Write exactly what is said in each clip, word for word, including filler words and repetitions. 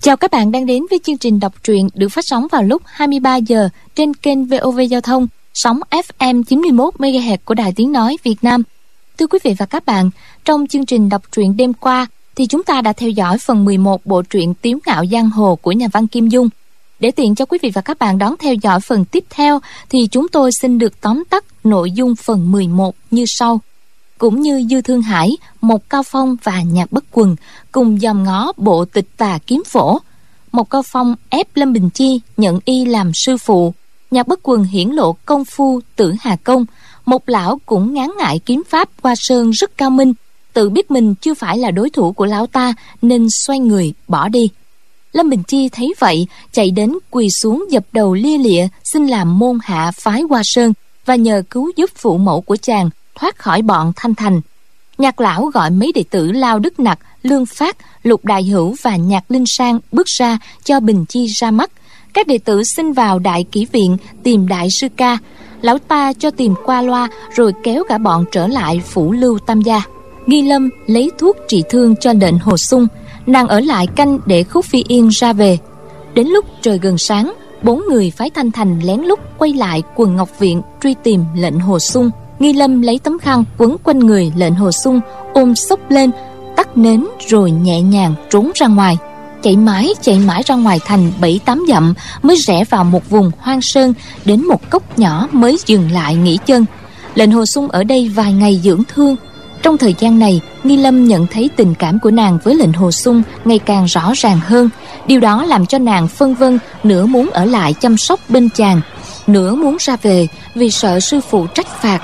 Chào các bạn đang đến với chương trình đọc truyện được phát sóng vào lúc hai mươi ba giờ trên kênh vê o vê Giao thông, sóng ép em chín mươi mốt mê ga héc của Đài Tiếng Nói Việt Nam. Thưa quý vị và các bạn, trong chương trình đọc truyện đêm qua thì chúng ta đã theo dõi phần mười một bộ truyện Tiếu Ngạo Giang Hồ của nhà văn Kim Dung. Để tiện cho quý vị và các bạn đón theo dõi phần tiếp theo thì chúng tôi xin được tóm tắt nội dung phần mười một như sau. Cũng như Dư Thương Hải, Mộc Cao Phong và Nhạc Bất Quần cùng dòm ngó bộ Tịch Tà Kiếm Phổ. Mộc Cao Phong ép Lâm Bình Chi nhận y làm sư phụ. Nhạc Bất Quần hiển lộ công phu Tử Hà Công. Một lão cũng ngán ngại kiếm pháp Hoa Sơn rất cao minh, tự biết mình chưa phải là đối thủ của lão ta nên xoay người bỏ đi. Lâm Bình Chi thấy vậy, chạy đến quỳ xuống dập đầu lia lịa xin làm môn hạ phái Hoa Sơn và nhờ cứu giúp phụ mẫu của chàng thoát khỏi bọn Thanh Thành. Nhạc lão gọi mấy đệ tử Lao Đức Nặc, Lương Phát, Lục Đại Hữu và Nhạc Linh Sang bước ra cho Bình Chi ra mắt. Các đệ tử xin vào đại kỷ viện tìm đại sư ca. Lão ta cho tìm qua loa rồi kéo cả bọn trở lại phủ Lưu Tam gia. Nghi Lâm lấy thuốc trị thương cho lệnh Hồ Sung, nàng ở lại canh để Khúc Phi Yên ra về. Đến lúc trời gần sáng, bốn người phái Thanh Thành lén lút quay lại quần Ngọc Viện truy tìm lệnh Hồ Sung. Nghi Lâm lấy tấm khăn quấn quanh người lệnh Hồ Sung, ôm xốc lên, tắt nến rồi nhẹ nhàng trốn ra ngoài. Chạy mãi chạy mãi ra ngoài thành bảy tám dặm mới rẽ vào một vùng hoang sơn, đến một cốc nhỏ mới dừng lại nghỉ chân. Lệnh Hồ Sung ở đây vài ngày dưỡng thương. Trong thời gian này, Nghi Lâm nhận thấy tình cảm của nàng với lệnh Hồ Sung ngày càng rõ ràng hơn. Điều đó làm cho nàng phân vân, nửa muốn ở lại chăm sóc bên chàng, nửa muốn ra về vì sợ sư phụ trách phạt.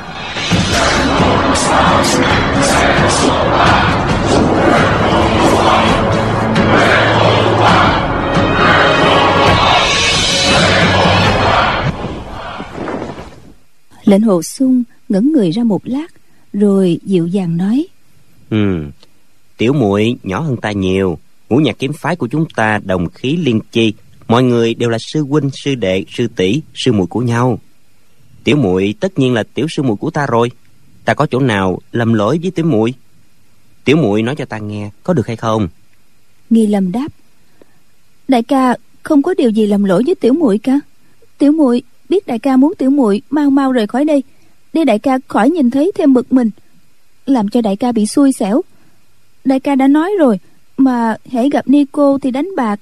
Lệnh Hồ Sung ngẩng người ra một lát rồi dịu dàng nói: Ừ, tiểu muội nhỏ hơn ta nhiều. Ngũ nhạc kiếm phái của chúng ta đồng khí liên chi, mọi người đều là sư huynh, sư đệ, sư tỷ, sư muội của nhau. Tiểu muội tất nhiên là tiểu sư muội của ta rồi. Ta có chỗ nào lầm lỗi với tiểu muội? Tiểu muội nói cho ta nghe, có được hay không? Nghi Lâm đáp: Đại ca không có điều gì lầm lỗi với tiểu muội cả. Tiểu muội biết đại ca muốn tiểu muội mau mau rời khỏi đây, để đại ca khỏi nhìn thấy thêm bực mình, làm cho đại ca bị xui xẻo. Đại ca đã nói rồi, mà hễ gặp ni cô thì đánh bạc.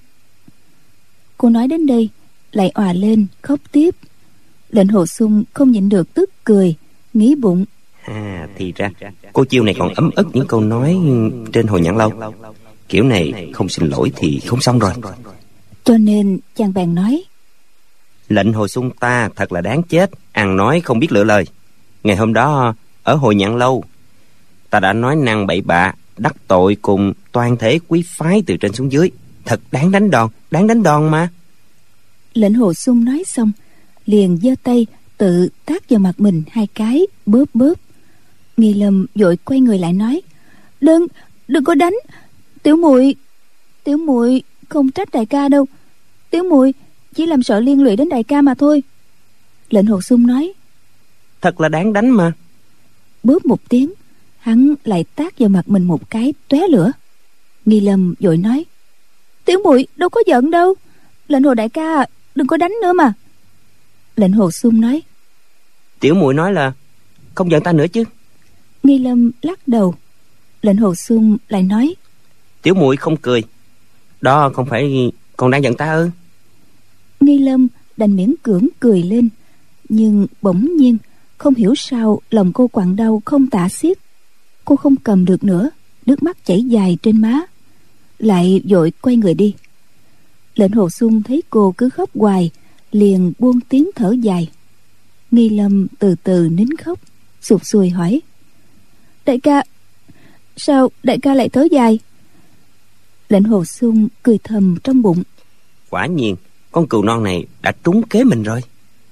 Cô nói đến đây lại òa lên khóc tiếp. Lệnh Hồ Sung không nhịn được tức cười, nghĩ bụng: À, thì ra cô chiêu này còn ấm ức những câu nói trên Hồi Nhãn Lâu. Kiểu này không xin lỗi thì không xong rồi. Cho nên chàng bèn nói: Lệnh Hồ Sung ta thật là đáng chết, ăn nói không biết lựa lời. Ngày hôm đó ở Hồi Nhãn Lâu, ta đã nói năng bậy bạ, đắc tội cùng toàn thể quý phái từ trên xuống dưới. Thật đáng đánh đòn, đáng đánh đòn mà. Lệnh Hồ Sung nói xong liền giơ tay tự tát vào mặt mình hai cái, bóp bóp. Nghi Lâm vội quay người lại nói: Đừng, đừng có đánh. Tiểu muội, tiểu muội không trách đại ca đâu. Tiểu muội chỉ làm sợ liên lụy đến đại ca mà thôi. Lệnh Hồ Sung nói: Thật là đáng đánh mà. Bóp một tiếng, hắn lại tát vào mặt mình một cái tóe lửa. Nghi Lâm vội nói: Tiểu muội đâu có giận đâu. Lệnh Hồ đại ca đừng có đánh nữa mà. Lệnh Hồ Sung nói: Tiểu muội nói là không giận ta nữa chứ. Nghi Lâm lắc đầu. Lệnh Hồ Sung lại nói: Tiểu muội không cười, đó không phải còn đang giận ta ư? Nghi Lâm đành miễn cưỡng cười lên, nhưng bỗng nhiên không hiểu sao lòng cô quặn đau không tả xiết. Cô không cầm được nữa, nước mắt chảy dài trên má, lại vội quay người đi. Lệnh Hồ Sung thấy cô cứ khóc hoài, liền buông tiếng thở dài. Nghi Lâm từ từ nín khóc, sụt sùi hỏi: Đại ca, sao đại ca lại thở dài? Lệnh Hồ Sung cười thầm trong bụng: Quả nhiên con cừu non này đã trúng kế mình rồi.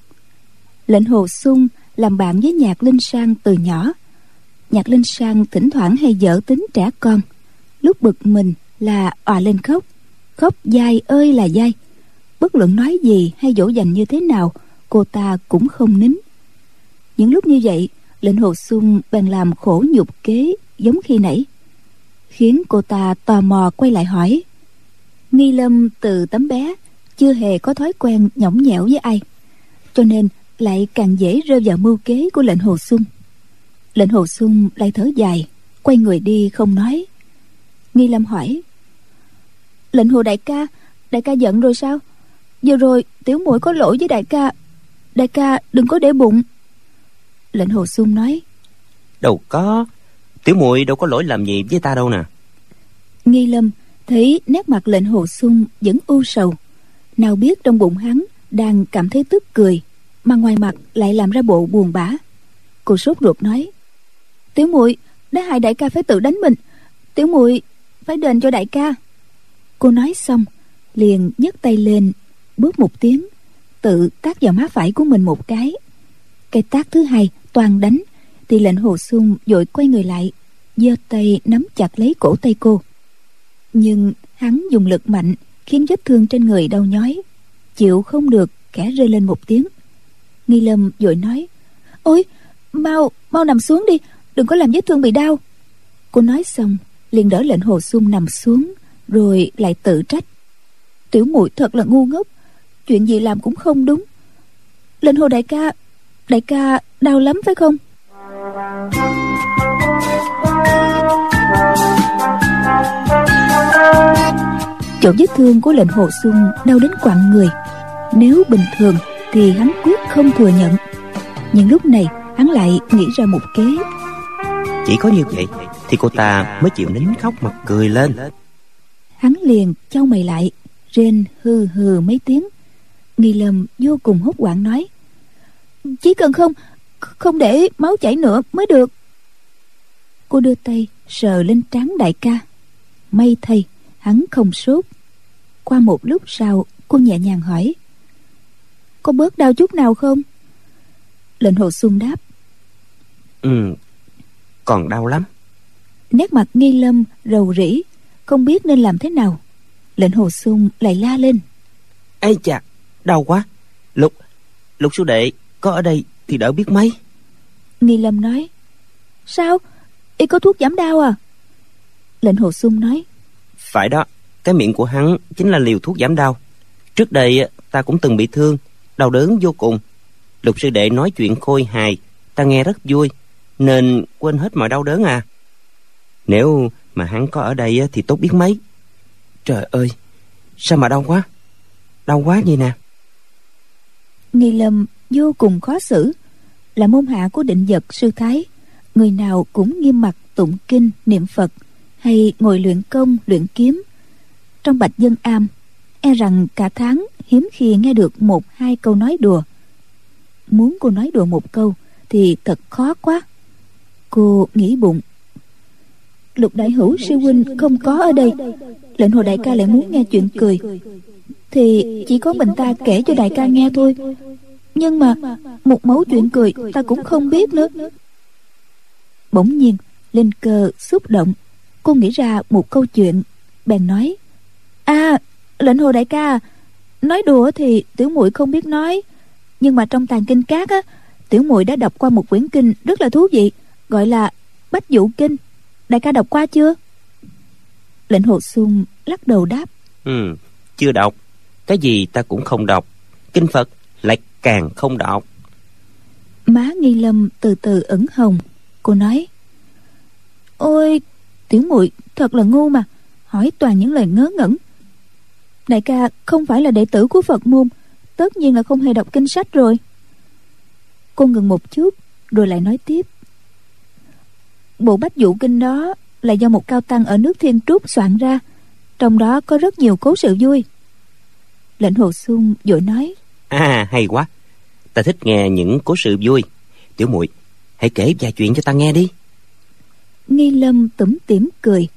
Lệnh Hồ Sung làm bạn với Nhạc Linh Sang từ nhỏ. Nhạc Linh Sang thỉnh thoảng hay dở tính trẻ con, lúc bực mình là òa lên khóc, khóc dai ơi là dai. Bất luận nói gì hay dỗ dành như thế nào, cô ta cũng không nín. Những lúc như vậy, Lệnh Hồ Sung bèn làm khổ nhục kế giống khi nãy, khiến cô ta tò mò quay lại hỏi: Nghi Lâm từ tấm bé chưa hề có thói quen nhõng nhẽo với ai, cho nên lại càng dễ rơi vào mưu kế của lệnh Hồ Xuân. Lệnh Hồ Xuân lại thở dài, quay người đi không nói. Nghi Lâm hỏi: Lệnh Hồ đại ca, đại ca giận rồi sao? Vừa rồi tiểu muội có lỗi với đại ca, đại ca đừng có để bụng. Lệnh Hồ Xuân nói: Đâu có, tiểu muội đâu có lỗi làm gì với ta đâu nè. Nghi Lâm thấy nét mặt lệnh Hồ Xuân vẫn u sầu, nào biết trong bụng hắn đang cảm thấy tức cười, mà ngoài mặt lại làm ra bộ buồn bã. Cô sốt ruột nói: Tiểu muội đã hại đại ca phải tự đánh mình, tiểu muội phải đền cho đại ca. Cô nói xong liền nhấc tay lên, bước một tiếng, tự tát vào má phải của mình một cái. Cái tát thứ hai toàn đánh thì lệnh Hồ Xuân vội quay người lại, giơ tay nắm chặt lấy cổ tay cô. Nhưng hắn dùng lực mạnh khiến vết thương trên người đau nhói, chịu không được, khẽ rơi lên một tiếng. Nghi Lâm vội nói: Ôi, mau mau nằm xuống đi, đừng có làm vết thương bị đau. Cô nói xong liền đỡ lệnh Hồ Xuân nằm xuống, rồi lại tự trách: Tiểu muội thật là ngu ngốc, chuyện gì làm cũng không đúng. Lệnh Hồ đại ca, đại ca đau lắm phải không? Chỗ vết thương của lệnh Hồ Xuân đau đến quặn người. Nếu bình thường thì hắn quyết không thừa nhận, nhưng lúc này hắn lại nghĩ ra một kế. Chỉ có như vậy thì cô ta mới chịu nín khóc mà cười lên. Hắn liền chau mày lại, rên hừ hừ mấy tiếng. Nghi Lâm vô cùng hốt hoảng nói: Chỉ cần không không để máu chảy nữa mới được. Cô đưa tay sờ lên trán đại ca. May thay hắn không sốt. Qua một lúc sau, cô nhẹ nhàng hỏi: Có bớt đau chút nào không? Lệnh Hồ Xuân đáp: Ừ, còn đau lắm. Nét mặt Nghi Lâm rầu rĩ, không biết nên làm thế nào. Lệnh Hồ Xuân lại la lên: Ây chà, đau quá. Lục Lục sư đệ có ở đây thì đỡ biết mấy. Nghi Lâm nói: Sao, y có thuốc giảm đau à? Lệnh Hồ Xuân nói: Phải đó, cái miệng của hắn chính là liều thuốc giảm đau. Trước đây ta cũng từng bị thương, đau đớn vô cùng. Lục sư đệ nói chuyện khôi hài, ta nghe rất vui, nên quên hết mọi đau đớn à. Nếu mà hắn có ở đây thì tốt biết mấy. Trời ơi, sao mà đau quá, đau quá vậy nè. Nghi Lâm vô cùng khó xử. Là môn hạ của Định Vật sư thái, người nào cũng nghiêm mặt tụng kinh niệm Phật, hay ngồi luyện công luyện kiếm. Trong Bạch Dân Am, e rằng cả tháng hiếm khi nghe được một hai câu nói đùa. Muốn cô nói đùa một câu thì thật khó quá. Cô nghĩ bụng: Lục đại hữu sư huynh không có ở đây, lệnh Hồ đại ca lại muốn nghe chuyện cười, thì chỉ có mình ta kể cho đại ca nghe thôi. Nhưng mà một mẩu chuyện cười ta cũng không biết nữa. Bỗng nhiên linh cơ xúc động, cô nghĩ ra một câu chuyện, bèn nói: À, lệnh Hồ đại ca, nói đùa thì tiểu muội không biết nói, nhưng mà trong tàng kinh các á, tiểu muội đã đọc qua một quyển kinh rất là thú vị, gọi là Bách Dụ Kinh. Đại ca đọc qua chưa? Lệnh Hồ Xuân lắc đầu đáp: Ừ, chưa đọc. Cái gì ta cũng không đọc, kinh Phật lại càng không đọc. Má Nghi Lâm từ từ ửng hồng. Cô nói: Ôi, tiểu muội thật là ngu mà, hỏi toàn những lời ngớ ngẩn. Đại ca không phải là đệ tử của Phật môn, tất nhiên là không hề đọc kinh sách rồi. Cô ngừng một chút rồi lại nói tiếp: Bộ Bách Dụ Kinh đó là do một cao tăng ở nước Thiên Trúc soạn ra, trong đó có rất nhiều cố sự vui. Lệnh Hồ Xuân vội nói: À, hay quá, ta thích nghe những cố sự vui. Tiểu muội hãy kể vài chuyện cho ta nghe đi. Nghi Lâm tủm tỉm cười.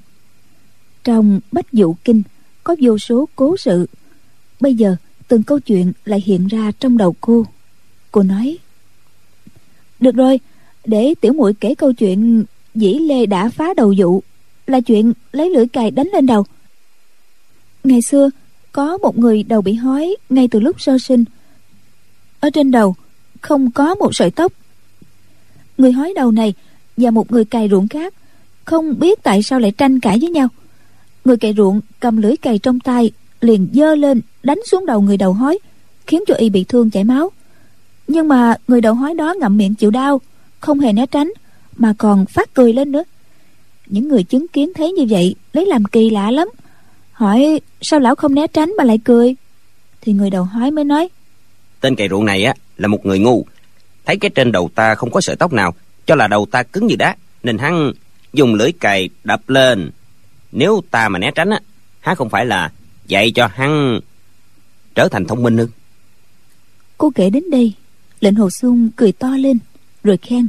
Trong Bách Dụ Kinh có vô số cố sự. Bây giờ từng câu chuyện lại hiện ra trong đầu cô. Cô nói: Được rồi, để tiểu muội kể câu chuyện Dĩ Lê đã phá đầu dụ, là chuyện lấy lưỡi cày đánh lên đầu. Ngày xưa có một người đầu bị hói ngay từ lúc sơ sinh. Ở trên đầu không có một sợi tóc. Người hói đầu này và một người cày ruộng khác không biết tại sao lại tranh cãi với nhau. Người cày ruộng cầm lưỡi cày trong tay liền giơ lên đánh xuống đầu người đầu hói, khiến cho y bị thương chảy máu. Nhưng mà người đầu hói đó ngậm miệng chịu đau, không hề né tránh, mà còn phát cười lên nữa. Những người chứng kiến thấy như vậy lấy làm kỳ lạ lắm, hỏi sao lão không né tránh mà lại cười. Thì người đầu hói mới nói: Tên cày ruộng này á là một người ngu, thấy cái trên đầu ta không có sợi tóc nào, cho là đầu ta cứng như đá, nên hắn dùng lưỡi cày đập lên. Nếu ta mà né tránh á, hắn không phải là dạy cho hắn trở thành thông minh ư? Cô kể đến đây, Lệnh Hồ Xuân cười to lên rồi khen: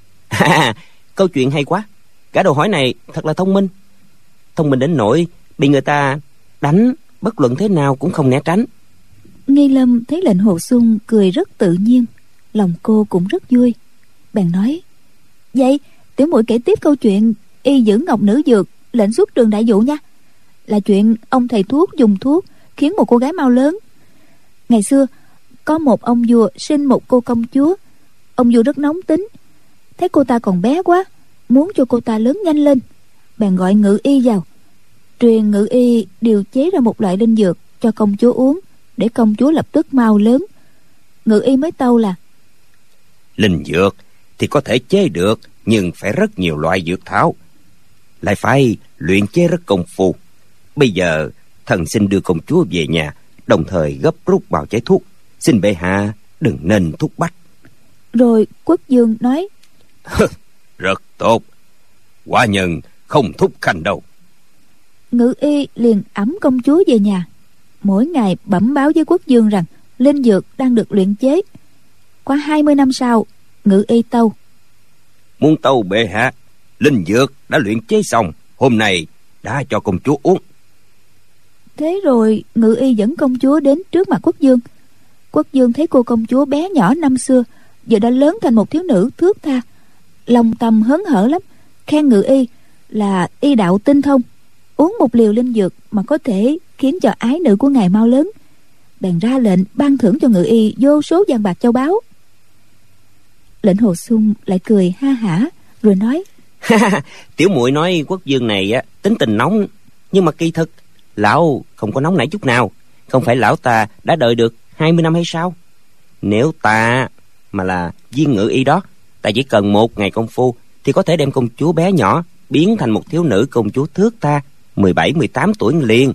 Câu chuyện hay quá, cả đầu hói này thật là thông minh. Thông minh đến nỗi bị người ta đánh bất luận thế nào cũng không né tránh. Nghi Lâm thấy Lệnh Hồ Xuân cười rất tự nhiên, lòng cô cũng rất vui, bèn nói: Vậy tiểu muội kể tiếp câu chuyện y giữ ngọc nữ dược lệnh xuất trường đại dụ nha. Là chuyện ông thầy thuốc dùng thuốc khiến một cô gái mau lớn. Ngày xưa có một ông vua sinh một cô công chúa. Ông vua rất nóng tính, thấy cô ta còn bé quá, muốn cho cô ta lớn nhanh lên, bèn gọi ngự y vào, truyền ngự y điều chế ra một loại linh dược cho công chúa uống, để công chúa lập tức mau lớn. Ngự y mới tâu là: Linh dược thì có thể chế được, nhưng phải rất nhiều loại dược thảo, lại phải luyện chế rất công phu. Bây giờ thần xin đưa công chúa về nhà, đồng thời gấp rút bào chế thuốc, xin bệ hạ đừng nên thúc bách. Rồi Quốc Dương nói: Rất tốt, quả nhân không thúc khanh đâu. Ngự y liền ẵm công chúa về nhà, mỗi ngày bẩm báo với Quốc Dương rằng linh dược đang được luyện chế. Qua hai mươi năm sau, ngự y tâu: Muốn tâu bệ hạ, linh dược đã luyện chế xong, hôm nay đã cho công chúa uống. Thế rồi ngự y dẫn công chúa đến trước mặt Quốc Dương. Quốc Dương thấy cô công chúa bé nhỏ năm xưa giờ đã lớn thành một thiếu nữ thước tha, lòng tầm hớn hở lắm, khen ngự y là y đạo tinh thông, uống một liều linh dược mà có thể khiến cho ái nữ của ngài mau lớn, bèn ra lệnh ban thưởng cho ngự y vô số vàng bạc châu báu. Lệnh Hồ Xuân lại cười ha hả rồi nói: Tiểu muội nói Quốc Dương này á tính tình nóng, nhưng mà kỳ thực lão không có nóng nảy chút nào. Không phải lão ta đã đợi được hai mươi năm hay sao? Nếu ta mà là viên ngự y đó, ta chỉ cần một ngày công phu thì có thể đem công chúa bé nhỏ biến thành một thiếu nữ công chúa thước tha mười bảy mười tám tuổi liền.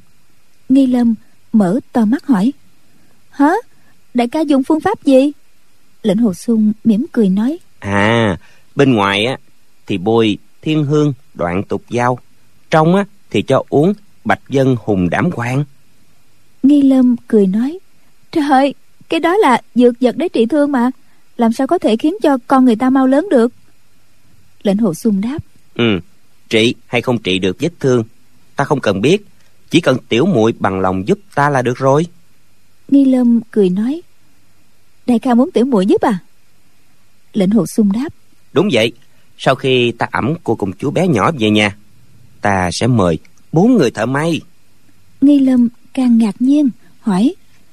Nghi Lâm mở to mắt hỏi: Hả? Đại ca dùng phương pháp gì? Lệnh Hồ Xuân mỉm cười nói: À, bên ngoài á thì bôi thiên hương đoạn tục dao, trong á thì cho uống bạch vân hùng đảm quang. Nghi Lâm cười nói: Trời, cái đó là dược vật để trị thương mà, làm sao có thể khiến cho con người ta mau lớn được? Lệnh Hồ Xuân đáp: Ừ, trị hay không trị được vết thương ta không cần biết, chỉ cần tiểu muội bằng lòng giúp ta là được rồi. Nghi Lâm cười nói: Đại ca muốn tiểu muội giúp à? Lệnh Hồ Xuân đáp: Đúng vậy, sau khi ta ẵm cô công chúa bé nhỏ về nhà, ta sẽ mời bốn người thợ may. Nghi Lâm càng ngạc nhiên hỏi: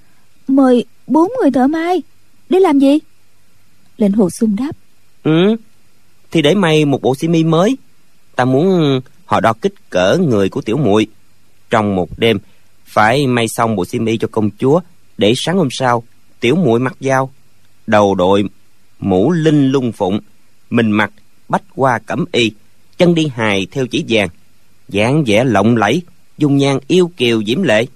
Mời bốn người thợ may để làm gì? Lệnh Hồ Xuân đáp: Ừ, thì để may một bộ xiêm y mới. Ta muốn họ đo kích cỡ người của tiểu muội, trong một đêm phải may xong bộ xiêm y cho công chúa, để sáng hôm sau tiểu muội mặc vào, đầu đội mũ linh lung phụng, mình mặc bách hoa cẩm y, chân đi hài theo chỉ vàng, dáng vẻ lộng lẫy, dung nhan yêu kiều diễm lệ.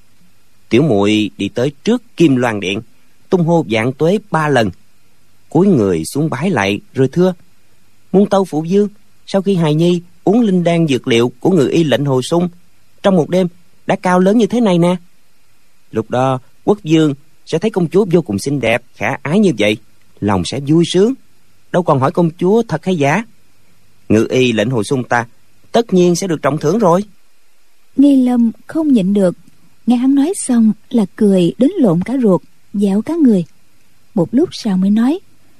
Tiểu muội đi tới trước Kim Loan Điện, tung hô vạn tuế ba lần, cúi người xuống bái lại rồi thưa: Muôn tâu phụ vương, sau khi hài nhi uống linh đan dược liệu của ngự y Lệnh Hồ Xuân, trong một đêm đã cao lớn như thế này nè. Lúc đó quốc vương sẽ thấy công chúa vô cùng xinh đẹp khả ái như vậy, lòng sẽ vui sướng, đâu còn hỏi công chúa thật hay giả. Ngự y Lệnh Hồ Xuân ta tất nhiên sẽ được trọng thưởng rồi. Nghi Lâm không nhịn được, nghe hắn nói xong là cười đến lộn cả ruột, dẻo cả người. Một lúc sau mới nói: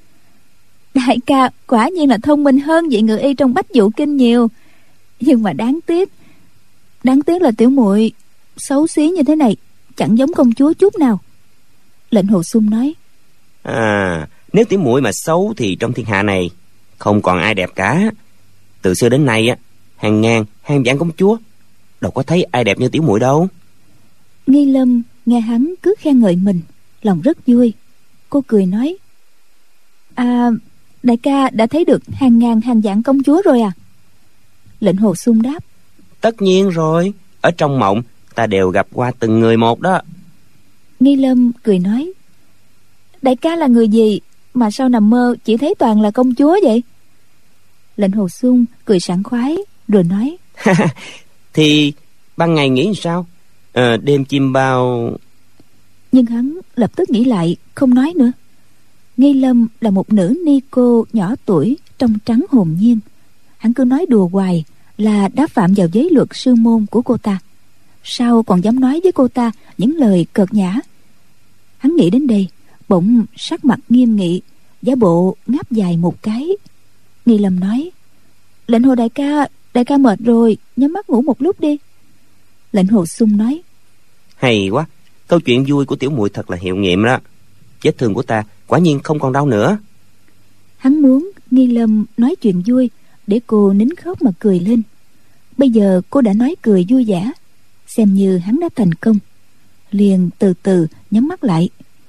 Đại ca quả nhiên là thông minh hơn vị ngự y trong Bách Dụ Kinh nhiều, nhưng mà đáng tiếc đáng tiếc là tiểu muội xấu xí như thế này, chẳng giống công chúa chút nào. Lệnh Hồ Xuân nói: À, nếu tiểu muội mà xấu thì trong thiên hạ này không còn ai đẹp cả. Từ xưa đến nay á, hàng ngàn hàng vạn công chúa đâu có thấy ai đẹp như tiểu muội đâu. Nghi Lâm nghe hắn cứ khen ngợi mình, lòng rất vui. Cô cười nói: À, đại ca đã thấy được hàng ngàn hàng vạn công chúa rồi à? Lệnh Hồ Xuân đáp: Tất nhiên rồi, ở trong mộng ta đều gặp qua từng người một đó. Nghi Lâm cười nói: Đại ca là người gì mà sao nằm mơ chỉ thấy toàn là công chúa vậy? Lệnh Hồ Xuân cười sảng khoái rồi nói: Thì ban ngày nghĩ sao? À, đêm chim bao. Nhưng hắn lập tức nghĩ lại, không nói nữa. Nghi Lâm là một nữ ni cô nhỏ tuổi, trong trắng hồn nhiên. Hắn cứ nói đùa hoài là đã phạm vào giới luật sư môn của cô ta. Sao còn dám nói với cô ta những lời cợt nhã? Hắn nghĩ đến đây, bỗng sắc mặt nghiêm nghị, giả bộ ngáp dài một cái. Nghi Lâm nói: Lệnh Hồ đại ca, đại ca mệt rồi, nhắm mắt ngủ một lúc đi. Lệnh Hồ Xuân nói: Hay quá, câu chuyện vui của tiểu muội thật là hiệu nghiệm đó. Vết thương của ta quả nhiên không còn đau nữa. Hắn muốn Nghi Lâm nói chuyện vui để cô nín khóc mà cười lên. Bây giờ cô đã nói cười vui vẻ, xem như hắn đã thành công. Liền từ từ nhắm mắt lại.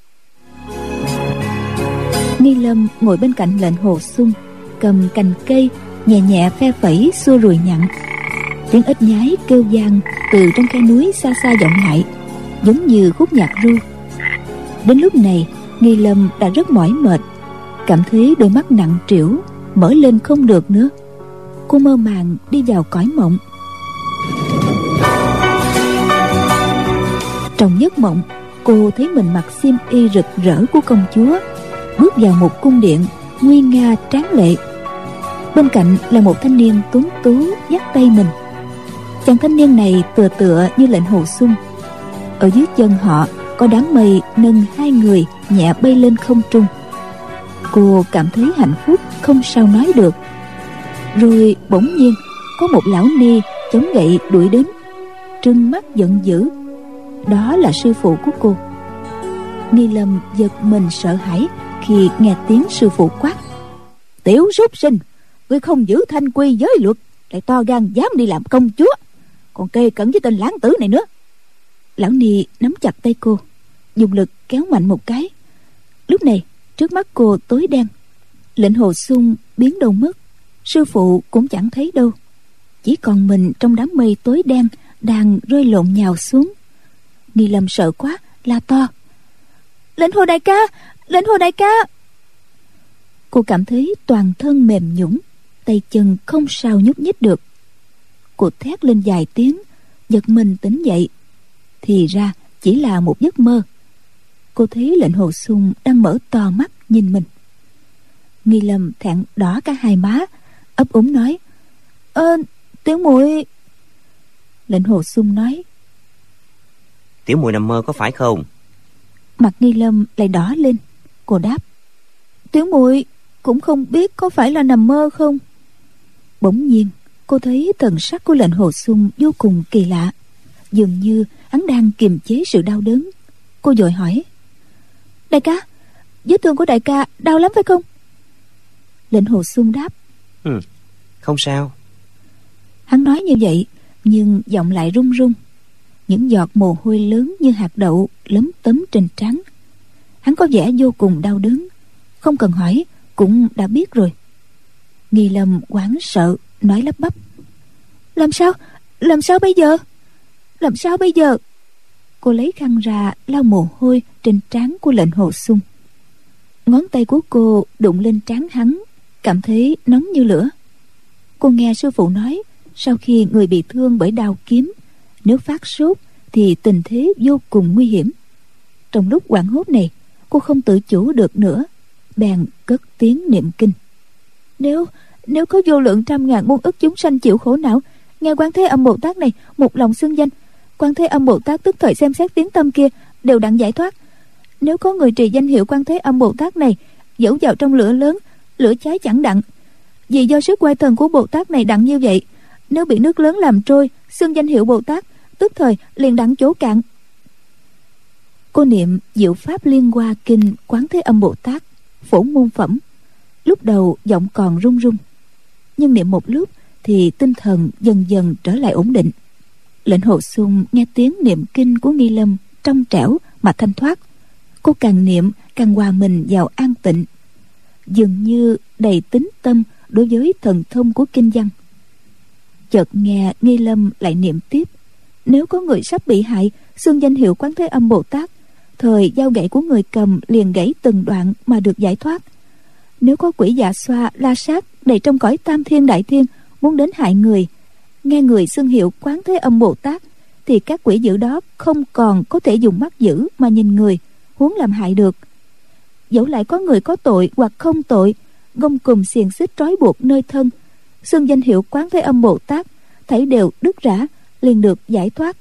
Nghi Lâm ngồi bên cạnh Lệnh Hồ Xuân, cầm cành cây nhẹ nhẹ phe phẩy xua ruồi nhặn. Tiếng ếch nhái kêu vang từ trong khe núi xa xa vọng lại, giống như khúc nhạc ru. Đến lúc này Nghi Lâm đã rất mỏi mệt, cảm thấy đôi mắt nặng trĩu, mở lên không được nữa. Cô mơ màng đi vào cõi mộng. Trong giấc mộng, cô thấy mình mặc xiêm y rực rỡ của công chúa, bước vào một cung điện nguy nga tráng lệ. Bên cạnh là một thanh niên tuấn tú dắt tay mình. Chàng thanh niên này tựa tựa như Lệnh Hồ Xuân. Ở dưới chân họ có đám mây nâng hai người nhẹ bay lên không trung. Cô cảm thấy hạnh phúc không sao nói được. Rồi bỗng nhiên có một lão ni chống gậy đuổi đến, trừng mắt giận dữ. Đó là sư phụ của cô. Nghi Lâm giật mình sợ hãi khi nghe tiếng sư phụ quát: Tiểu súc sinh, ngươi không giữ thanh quy giới luật, lại to gan dám đi làm công chúa, còn kê cẩn với tên lãng tử này nữa. Lão ni nắm chặt tay cô, dùng lực kéo mạnh một cái. Lúc này trước mắt cô tối đen. Lệnh Hồ Xuân biến đâu mất, sư phụ cũng chẳng thấy đâu, chỉ còn mình trong đám mây tối đen đang rơi lộn nhào xuống. Nghi Lâm sợ quá, la to: Lệnh Hồ đại ca, Lệnh Hồ đại ca. Cô cảm thấy toàn thân mềm nhũn, tay chân không sao nhúc nhích được. Cô thét lên vài tiếng, giật mình tỉnh dậy. Thì ra chỉ là một giấc mơ. Cô thấy Lệnh Hồ Xuân đang mở to mắt nhìn mình. Nghi Lâm thẹn đỏ cả hai má, ấp úng nói: Ơ, tiểu muội. Lệnh Hồ Xuân nói: Tiểu muội nằm mơ có phải không? Mặt Nghi Lâm lại đỏ lên. Cô đáp: Tiểu muội cũng không biết có phải là nằm mơ không. Bỗng nhiên cô thấy thần sắc của Lệnh Hồ Xuân vô cùng kỳ lạ, dường như hắn đang kiềm chế sự đau đớn. Cô vội hỏi: Đại ca, vết thương của đại ca đau lắm phải không? Lệnh Hồ Xuân đáp: Ừ, không sao. Hắn nói như vậy nhưng giọng lại run run. Những giọt mồ hôi lớn như hạt đậu lấm tấm trên trán. Hắn có vẻ vô cùng đau đớn, không cần hỏi cũng đã biết rồi. Nghi Lâm hoảng sợ nói lắp bắp: Làm sao? Làm sao bây giờ? Làm sao bây giờ? Cô lấy khăn ra lau mồ hôi trên trán của Lệnh Hồ Xuân. Ngón tay của cô đụng lên trán hắn, cảm thấy nóng như lửa. Cô nghe sư phụ nói, sau khi người bị thương bởi đao kiếm, nếu phát sốt thì tình thế vô cùng nguy hiểm. Trong lúc hoảng hốt này, cô không tự chủ được nữa, bèn cất tiếng niệm kinh: Nếu nếu có vô lượng trăm ngàn muôn ức chúng sanh chịu khổ não, nghe Quan Thế Âm Bồ Tát này một lòng xưng danh, Quan Thế Âm Bồ Tát tức thời xem xét tiếng tâm kia, đều đặng giải thoát. Nếu có người trì danh hiệu Quan Thế Âm Bồ Tát này, dẫu vào trong lửa lớn, lửa cháy chẳng đặng. Vì do sức quay thần của Bồ Tát này đặng như vậy, nếu bị nước lớn làm trôi, xưng danh hiệu Bồ Tát tức thời liền đặng chỗ cạn. Cô niệm Diệu Pháp Liên Hoa Kinh Quán Thế Âm Bồ Tát phổ môn phẩm. Lúc đầu giọng còn run run, nhưng niệm một lúc thì tinh thần dần dần trở lại ổn định. Lệnh Hồ Xuân nghe tiếng niệm kinh của Nghi Lâm trong trẻo mà thanh thoát. Cô càng niệm càng hòa mình vào an tịnh, dường như đầy tín tâm đối với thần thông của kinh văn. Chợt nghe Nghi Lâm lại niệm tiếp: nếu có người sắp bị hại, xưng danh hiệu Quán Thế Âm Bồ Tát, thời dao gậy của người cầm liền gãy từng đoạn mà được giải thoát. Nếu có quỷ dạ xoa la sát đầy trong cõi tam thiên đại thiên muốn đến hại người, nghe người xưng hiệu Quán Thế Âm Bồ Tát, thì các quỷ dữ đó không còn có thể dùng mắt dữ mà nhìn người, huống làm hại được. Dẫu lại có người có tội hoặc không tội, gông cùm xiềng xích trói buộc nơi thân, xưng danh hiệu Quán Thế Âm Bồ Tát, thảy đều đứt rã, liền được giải thoát.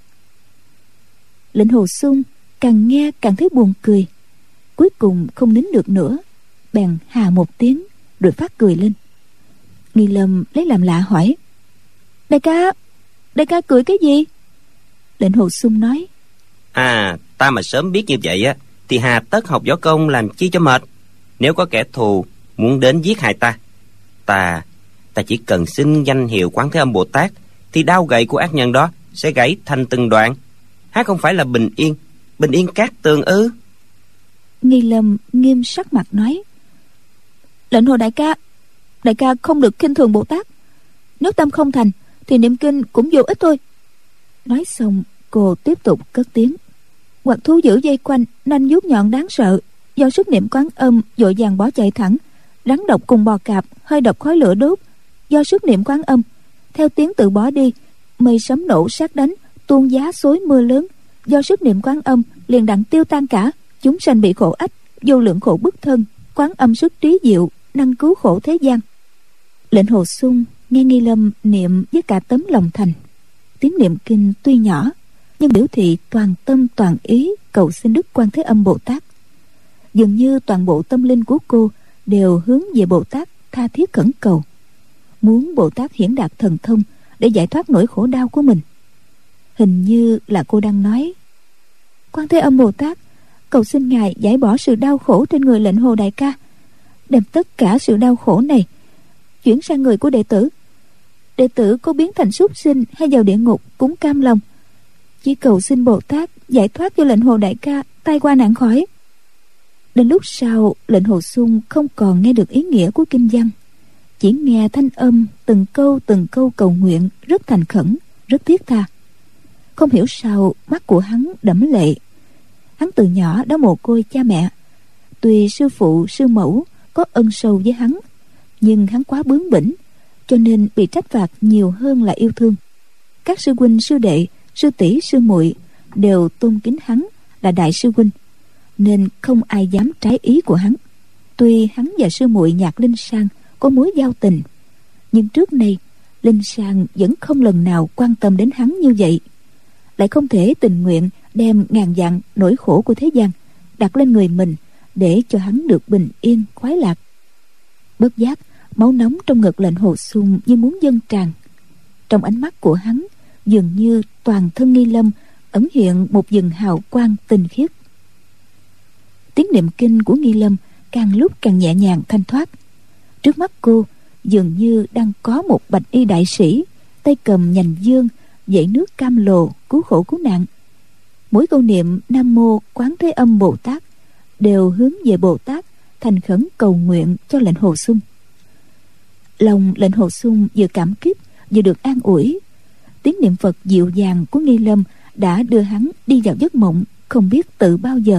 Lệnh Hồ Xuân càng nghe càng thấy buồn cười, cuối cùng không nín được nữa, bèn hà một tiếng rồi phát cười lên. Nghi Lâm lấy làm lạ hỏi: đại ca, đại ca cười cái gì? Lệnh Hồ Xuân nói: À, ta mà sớm biết như vậy á thì hà tất học võ công làm chi cho mệt. Nếu có kẻ thù muốn đến giết hại ta, ta ta chỉ cần xin danh hiệu Quán Thế Âm Bồ Tát, thì đao gậy của ác nhân đó sẽ gãy thành từng đoạn. Há không phải là bình yên, bình yên cát tường ư? Nghi Lâm nghiêm sắc mặt nói: Lệnh Hồ đại ca, đại ca không được khinh thường Bồ Tát. Nếu tâm không thành thì niệm kinh cũng vô ích thôi. Nói xong cô tiếp tục cất tiếng: hoặc thú dữ dây quanh, nanh vuốt nhọn đáng sợ, do sức niệm Quán Âm vội vàng bỏ chạy thẳng. Rắn độc cùng bò cạp, hơi độc khói lửa đốt, do sức niệm Quán Âm theo tiếng tự bỏ đi. Mây sấm nổ sát đánh, tuôn giá xối mưa lớn, do sức niệm Quán Âm liền đặng tiêu tan cả. Chúng sanh bị khổ ách, vô lượng khổ bức thân, Quán Âm sức trí diệu, năng cứu khổ thế gian. Lệnh Hồ Xuân nghe Nghi Lâm niệm với cả tấm lòng thành. Tiếng niệm kinh tuy nhỏ, nhưng biểu thị toàn tâm toàn ý cầu xin Đức Quan Thế Âm Bồ Tát. Dường như toàn bộ tâm linh của cô đều hướng về Bồ Tát tha thiết khẩn cầu, muốn Bồ Tát hiển đạt thần thông để giải thoát nỗi khổ đau của mình. Hình như là cô đang nói: Quan Thế Âm Bồ Tát, cầu xin ngài giải bỏ sự đau khổ trên người Lệnh Hồ đại ca, đem tất cả sự đau khổ này chuyển sang người của đệ tử. Đệ tử có biến thành súc sinh hay vào địa ngục cũng cam lòng, chỉ cầu xin Bồ Tát giải thoát cho Lệnh Hồ đại ca tai qua nạn khỏi. Đến lúc sau, Lệnh Hồ Xuân không còn nghe được ý nghĩa của kinh văn, chỉ nghe thanh âm từng câu từng câu cầu nguyện rất thành khẩn, rất thiết tha. Không hiểu sao mắt của hắn đẫm lệ. Hắn từ nhỏ đã mồ côi cha mẹ, tuy sư phụ sư mẫu có ân sâu với hắn, nhưng hắn quá bướng bỉnh, cho nên bị trách phạt nhiều hơn là yêu thương. Các sư huynh sư đệ, sư tỷ sư muội đều tôn kính hắn là đại sư huynh, nên không ai dám trái ý của hắn. Tuy hắn và sư muội Nhạc Linh Sang có mối giao tình, nhưng trước nay Linh Sang vẫn không lần nào quan tâm đến hắn như vậy, lại không thể tình nguyện đem ngàn vạn nỗi khổ của thế gian đặt lên người mình để cho hắn được bình yên khoái lạc. Bất giác máu nóng trong ngực Lệnh Hồ Xuân như muốn dâng tràn. Trong ánh mắt của hắn dường như toàn thân Nghi Lâm ẩn hiện một vầng hào quang tinh khiết. Tiếng niệm kinh của Nghi Lâm càng lúc càng nhẹ nhàng thanh thoát. Trước mắt cô dường như đang có một bạch y đại sĩ tay cầm nhành dương dậy nước cam lồ cứu khổ cứu nạn. Mỗi câu niệm Nam Mô Quán Thế Âm Bồ Tát đều hướng về Bồ Tát thành khẩn cầu nguyện cho Lệnh Hồ Xuân. Lòng Lệnh Hồ Xuân vừa cảm kích vừa được an ủi. Tiếng niệm Phật dịu dàng của Nghi Lâm đã đưa hắn đi vào giấc mộng không biết từ bao giờ.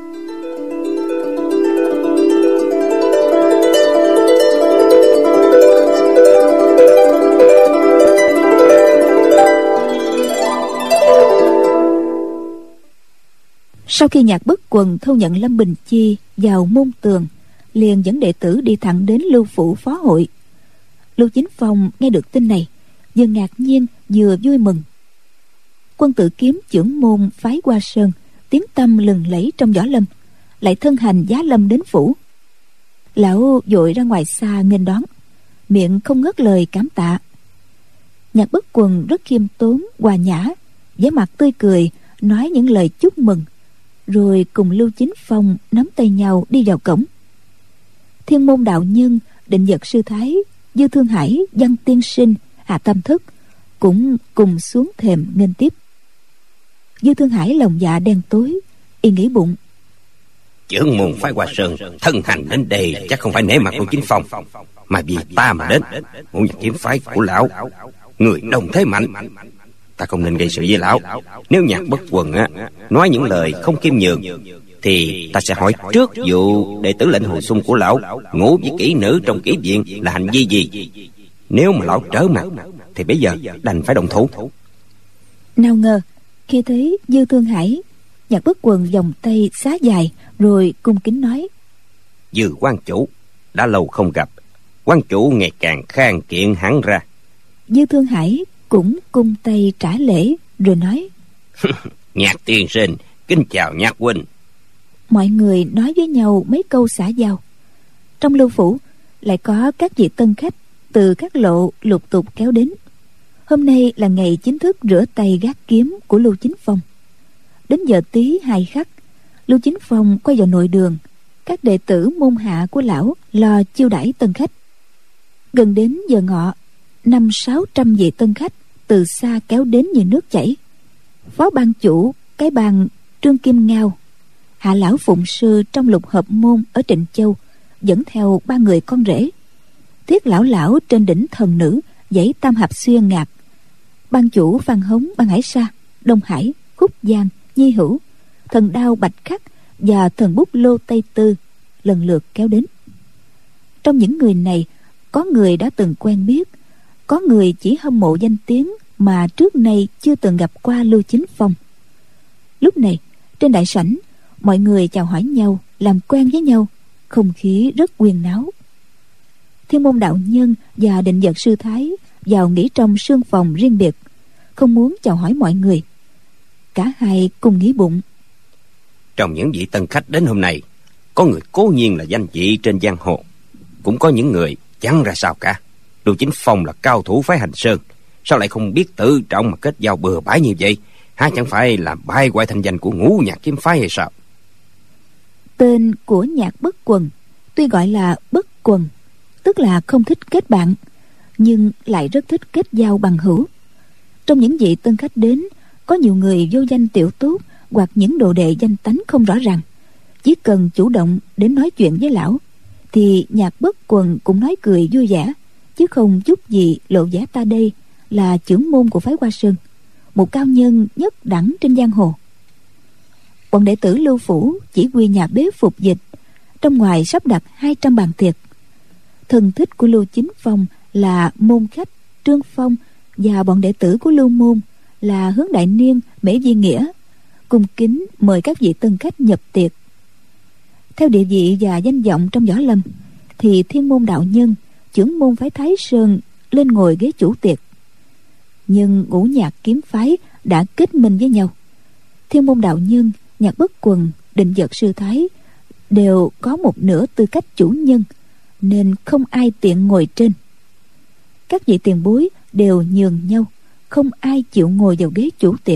Sau khi Nhạc Bất Quần thâu nhận Lâm Bình Chi vào môn tường, liền dẫn đệ tử đi thẳng đến Lưu Phủ phó hội. Lưu Chính Phong nghe được tin này, vừa ngạc nhiên vừa vui mừng. Quân Tử Kiếm trưởng môn phái Hoa Sơn tiếng tăm lừng lẫy trong võ lâm, lại thân hành giá lâm đến phủ. Lão vội ra ngoài xa nghênh đón, miệng không ngớt lời cảm tạ. Nhạc Bất Quần rất khiêm tốn hòa nhã, vẻ mặt tươi cười nói những lời chúc mừng, rồi cùng Lưu Chính Phong nắm tay nhau đi vào cổng. Thiên Môn đạo nhân, Định Vật sư thái, Dư Thương Hải, Văn Tiên Sinh, Hạ Tam Thức cũng cùng xuống thềm nghênh tiếp. Dư Thương Hải lòng dạ đen tối, y nghĩ bụng: Trưởng môn phái Hoa Sơn thân hành đến đây chắc không phải nể mặt Lưu Chính Phong, mà vì ta mà đến. Ngũ Nhạc kiếm phái của lão người đồng thế mạnh, ta không nên gây sự với lão. Nếu Nhạc Bất Quần á nói những lời không khiêm nhường thì ta sẽ hỏi trước vụ đệ tử lệnh Hồ Xung của lão ngủ với kỹ nữ trong kỹ viện là hành vi gì. Nếu mà lão trở mặt thì bây giờ đành phải động thủ. Nào ngờ khi thấy Dư Thương Hải, Nhạc Bất Quần vòng tay xá dài rồi cung kính nói: Dư quan chủ, đã lâu không gặp, quan chủ ngày càng khang kiện hẳn ra. Dư Thương Hải cũng cung tay trả lễ rồi nói: Nhạc tiên sinh, kính chào Nhạc huynh. Mọi người nói với nhau mấy câu xã giao. Trong lưu phủ lại có các vị tân khách từ các lộ lục tục kéo đến. Hôm nay là ngày chính thức rửa tay gác kiếm của Lưu Chính Phong. Đến giờ tí hai khắc, Lưu Chính Phong quay vào nội đường. Các đệ tử môn hạ của lão lo chiêu đãi tân khách. Gần đến giờ ngọ, năm sáu trăm vị tân khách từ xa kéo đến như nước chảy. Phó ban chủ cái bàn Trương Kim Ngao, hạ lão phụng sư trong Lục Hợp môn ở Trịnh Châu dẫn theo ba người con rể. Thiết lão lão trên đỉnh thần nữ dãy Tam Hạp Xuyên Ngạc, ban chủ Phan Hống, Ban Hải Sa, Đông Hải, Khúc Giang, Nhi Hữu, thần đao Bạch Khắc và thần bút Lô Tây Tư lần lượt kéo đến. Trong những người này có người đã từng quen biết, có người chỉ hâm mộ danh tiếng mà trước nay chưa từng gặp qua Lưu Chính Phong. Lúc này trên đại sảnh, mọi người chào hỏi nhau, làm quen với nhau, không khí rất huyên náo. Thiên Môn đạo nhân và Định Vật sư thái vào nghỉ trong sương phòng riêng biệt, không muốn chào hỏi mọi người. Cả hai cùng nghĩ bụng: Trong những vị tân khách đến hôm nay, có người cố nhiên là danh vị trên giang hồ, cũng có những người chẳng ra sao cả. Lưu Chính Phong là cao thủ phái Hành Sơn, sao lại không biết tự trọng mà kết giao bừa bãi như vậy? Há chẳng phải làm bại hoại thanh danh của Ngũ Nhạc kiếm phái hay sao? Tên của Nhạc Bất Quần tuy gọi là Bất Quần, tức là không thích kết bạn, nhưng lại rất thích kết giao bằng hữu. Trong những vị tân khách đến, có nhiều người vô danh tiểu tốt hoặc những đồ đệ danh tánh không rõ ràng. Chỉ cần chủ động đến nói chuyện với lão thì Nhạc Bất Quần cũng nói cười vui vẻ, chứ không chút gì lộ vẻ ta đây là trưởng môn của phái Hoa Sơn, một cao nhân nhất đẳng trên giang hồ. Bọn đệ tử Lưu phủ chỉ huy nhà bếp phục dịch, trong ngoài sắp đặt hai trăm bàn tiệc. Thân thích của Lưu Chính Phong là môn khách Trương Phong và bọn đệ tử của Lưu môn là Hướng Đại Niên, Mễ Di Nghĩa cung kính mời các vị tân khách nhập tiệc. Theo địa vị và danh vọng trong võ lâm thì Thiên Môn đạo nhân, trưởng môn phái Thái Sơn lên ngồi ghế chủ tiệc. Nhưng Ngũ Nhạc kiếm phái đã kết minh với nhau. Thiên Môn đạo nhân, Nhạc Bất Quần, Định Vật sư thái đều có một nửa tư cách chủ nhân, nên không ai tiện ngồi trên. Các vị tiền bối đều nhường nhau, không ai chịu ngồi vào ghế chủ tiệc.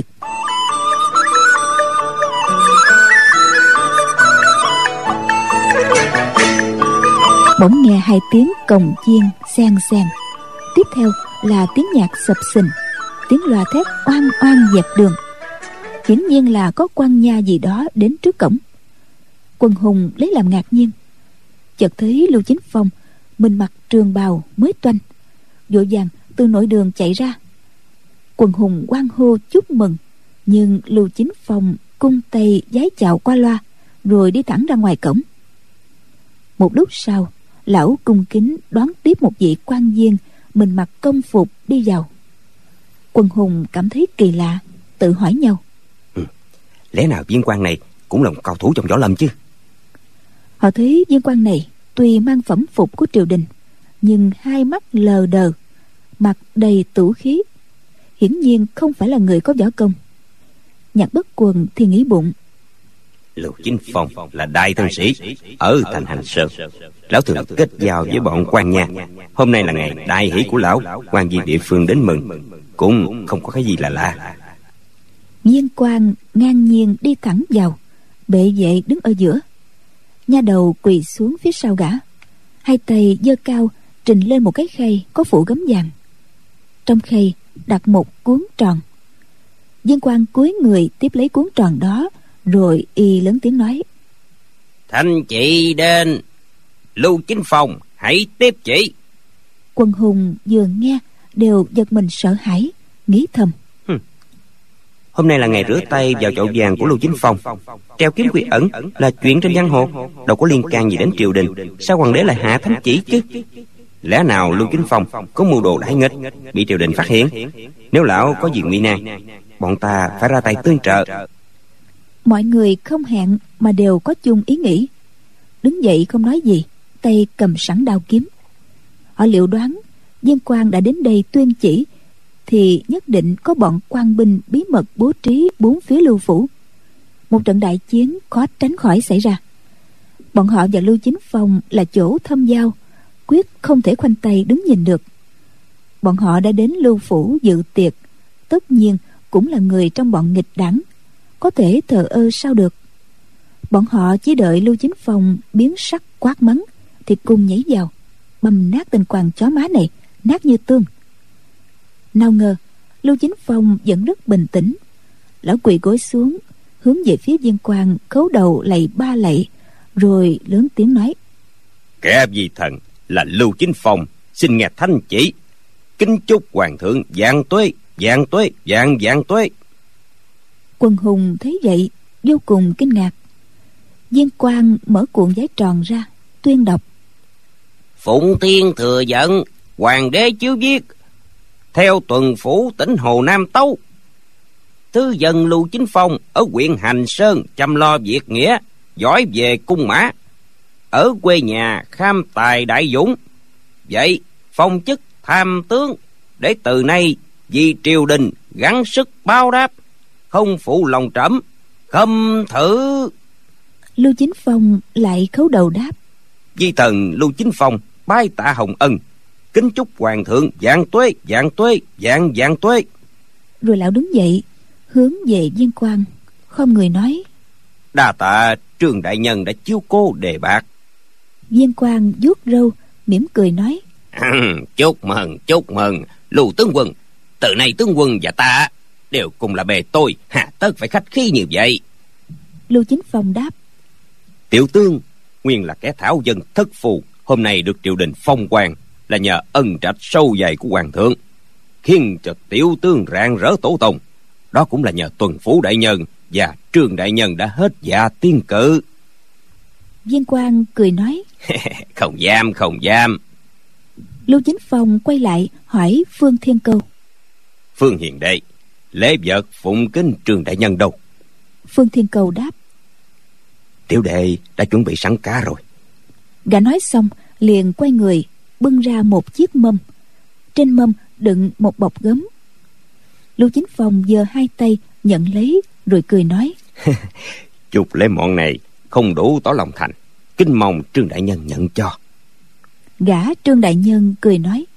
Bỗng nghe hai tiếng cồng chiên xen xen, tiếp theo là tiếng nhạc sập sình, tiếng loa thét oang oang dẹp đường. Hiển nhiên là có quan nha gì đó đến trước cổng. Quần hùng lấy làm ngạc nhiên, chợt thấy Lưu Chính Phong mình mặc trường bào mới toanh, vội vàng từ nội đường chạy ra. Quần hùng hoan hô chúc mừng, nhưng Lưu Chính Phong cung tay vái chào qua loa rồi đi thẳng ra ngoài cổng. Một lúc sau, lão cung kính đón tiếp một vị quan viên mình mặc công phục đi vào. Quần hùng cảm thấy kỳ lạ, tự hỏi nhau: ừ, lẽ nào viên quan này cũng là một cao thủ trong võ lâm chứ? Họ thấy viên quan này tuy mang phẩm phục của triều đình, nhưng hai mắt lờ đờ, mặt đầy tửu khí, hiển nhiên không phải là người có võ công. Nhạc Bất Quần thì nghĩ bụng: Lưu Chính Phong là đại thân sĩ ở thành Hành Sơn, lão thường kết giao với bọn quan nha. Hôm nay là ngày đại hỷ của lão, quan viên địa phương đến mừng cũng không có cái gì là lạ. Viên quan ngang nhiên đi thẳng vào, bệ vệ đứng ở giữa. Nha đầu quỳ xuống phía sau gã, hai tay giơ cao trình lên một cái khay có phủ gấm vàng. Trong khay đặt một cuốn tròn. Viên quan cúi người tiếp lấy cuốn tròn đó, rồi y lớn tiếng nói: Thanh chỉ đến. Lưu Chính Phong hãy tiếp chỉ. Quần hùng vừa nghe đều giật mình sợ hãi, nghĩ thầm: Hừm. Hôm nay là ngày rửa tay vào chậu vàng của Lưu Chính Phong. Treo kiếm quy ẩn là chuyện trên giang hồ, đâu có liên can gì đến triều đình. Sao hoàng đế lại hạ thánh chỉ chứ? Lẽ nào Lưu Chính Phong có mưu đồ đại nghịch, bị triều đình phát hiện? Nếu lão có gì nguy nan, bọn ta phải ra tay tương trợ. Mọi người không hẹn mà đều có chung ý nghĩ, đứng dậy không nói gì, tay cầm sẵn đao kiếm. Họ liệu đoán Viên quan đã đến đây tuyên chỉ thì nhất định có bọn quan binh bí mật bố trí bốn phía Lưu phủ. Một trận đại chiến khó tránh khỏi xảy ra. Bọn họ và Lưu Chính Phong là chỗ thâm giao, quyết không thể khoanh tay đứng nhìn được. Bọn họ đã đến Lưu phủ dự tiệc, tất nhiên cũng là người trong bọn nghịch đảng, có thể thờ ơ sao được. Bọn họ chỉ đợi Lưu Chính Phong biến sắc quát mắng thì cùng nhảy vào bầm nát tên quan chó má này nát như tương. Nào ngờ Lưu Chính Phong vẫn rất bình tĩnh. Lão quỳ gối xuống, hướng về phía Viên quan khấu đầu lạy ba lạy, rồi lớn tiếng nói: Kẻ vi thần là Lưu Chính Phong, xin nghe thanh chỉ. Kính chúc hoàng thượng vạn tuế, vạn tuế, vạn vạn tuế. Quần hùng thấy vậy vô cùng kinh ngạc. Viên quan mở cuộn giấy tròn ra, tuyên đọc: Phụng Thiên thừa dẫn hoàng đế chiếu viết, theo tuần phủ tỉnh Hồ Nam Tấu, thư dân Lưu Chính Phong ở huyện Hành Sơn chăm lo việc nghĩa, giỏi về cung mã, ở quê nhà kham tài đại dũng, vậy phong chức tham tướng, để từ nay vì triều đình gắng sức báo đáp, không phụ lòng trẫm, khâm thử. Lưu Chính Phong lại khấu đầu đáp: Vi thần Lưu Chính Phong bái tạ hồng ân, kính chúc hoàng thượng vạn tuế, vạn tuế, vạn vạn tuế. Rồi lão đứng dậy hướng về Viên quan, không người nói: Đa tạ Trương đại nhân đã chiếu cố đề bạc. Viên quan vuốt râu mỉm cười nói: Chúc mừng, chúc mừng Lưu tướng quân, từ nay tướng quân và ta đều cùng là bề tôi, hà tất phải khách khí như vậy. Lưu Chính Phong đáp: Tiểu tướng nguyên là kẻ thảo dân thất phù, hôm nay được triều đình phong quan là nhờ ân trạch sâu dày của hoàng thượng, khiến cho tiểu tướng rạng rỡ tổ tông. Đó cũng là nhờ tuần phủ đại nhân và Trương đại nhân đã hết dạ tiên cự. Viên quan cười nói: Không dám, không dám. Lưu Chính Phong quay lại hỏi Phương Thiên Câu: Phương hiền đệ, lễ vật phụng kính Trương đại nhân đâu? Phương Thiên Câu đáp: Tiểu đệ đã chuẩn bị sẵn cả rồi. Gã nói xong liền quay người bưng ra một chiếc mâm, trên mâm đựng một bọc gấm. Lưu Chính Phong giơ hai tay nhận lấy, rồi cười nói: Chúc lễ mọn này không đủ tỏ lòng thành, kính mong Trương đại nhân nhận cho. Gã Trương đại nhân cười nói: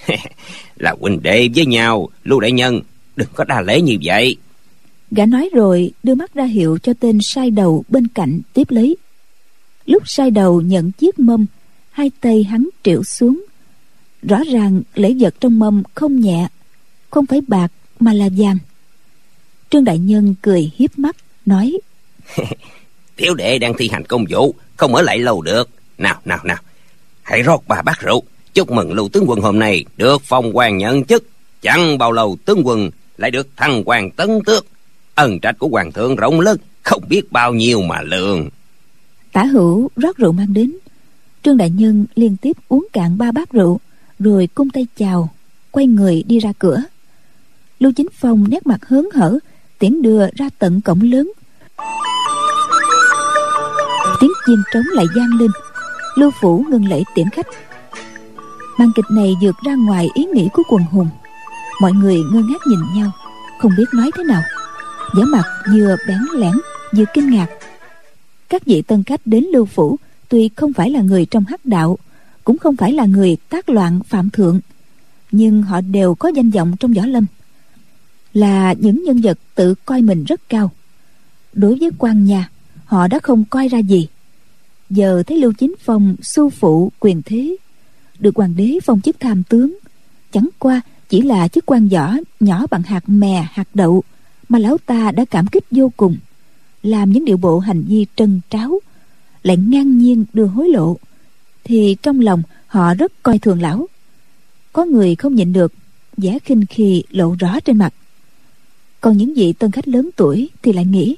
Là huynh đệ với nhau, Lưu đại nhân đừng có đa lễ như vậy. Gã nói rồi đưa mắt ra hiệu cho tên sai đầu bên cạnh tiếp lấy. Lúc sai đầu nhận chiếc mâm, hai tay hắn triệu xuống. Rõ ràng lễ vật trong mâm không nhẹ, không phải bạc mà là vàng. Trương đại nhân cười hiếp mắt nói: Tiểu đệ đang thi hành công vụ, không ở lại lâu được. Nào nào nào, hãy rót ba bát rượu, chúc mừng Lưu tướng quân hôm nay được phong quan nhận chức. Chẳng bao lâu tướng quân lại được thăng quan tấn tước, ân trạch của hoàng thượng rộng lớn, không biết bao nhiêu mà lượng. Tả hữu rót rượu mang đến. Trương đại nhân liên tiếp uống cạn ba bát rượu, rồi cung tay chào, quay người đi ra cửa. Lưu Chính Phong nét mặt hớn hở tiễn đưa ra tận cổng lớn. Tiếng chiên trống lại vang lên. Lưu phủ ngừng lễ tiễn khách. Màn kịch này vượt ra ngoài ý nghĩ của quần hùng. Mọi người ngơ ngác nhìn nhau, không biết nói thế nào, vẻ mặt vừa bẽn lẽn vừa kinh ngạc. Các vị tân khách đến Lưu phủ tuy không phải là người trong hắc đạo, cũng không phải là người tác loạn phạm thượng, nhưng họ đều có danh vọng trong võ lâm, là những nhân vật tự coi mình rất cao. Đối với quan nhà, họ đã không coi ra gì. Giờ thấy Lưu Chính Phong su phụ quyền thế, được hoàng đế phong chức tham tướng, chẳng qua chỉ là chiếc quan giỏ nhỏ bằng hạt mè, hạt đậu mà lão ta đã cảm kích vô cùng, làm những điệu bộ hành vi trân tráo, lại ngang nhiên đưa hối lộ, thì trong lòng họ rất coi thường lão. Có người không nhịn được, vẻ khinh khi lộ rõ trên mặt. Còn những vị tân khách lớn tuổi thì lại nghĩ,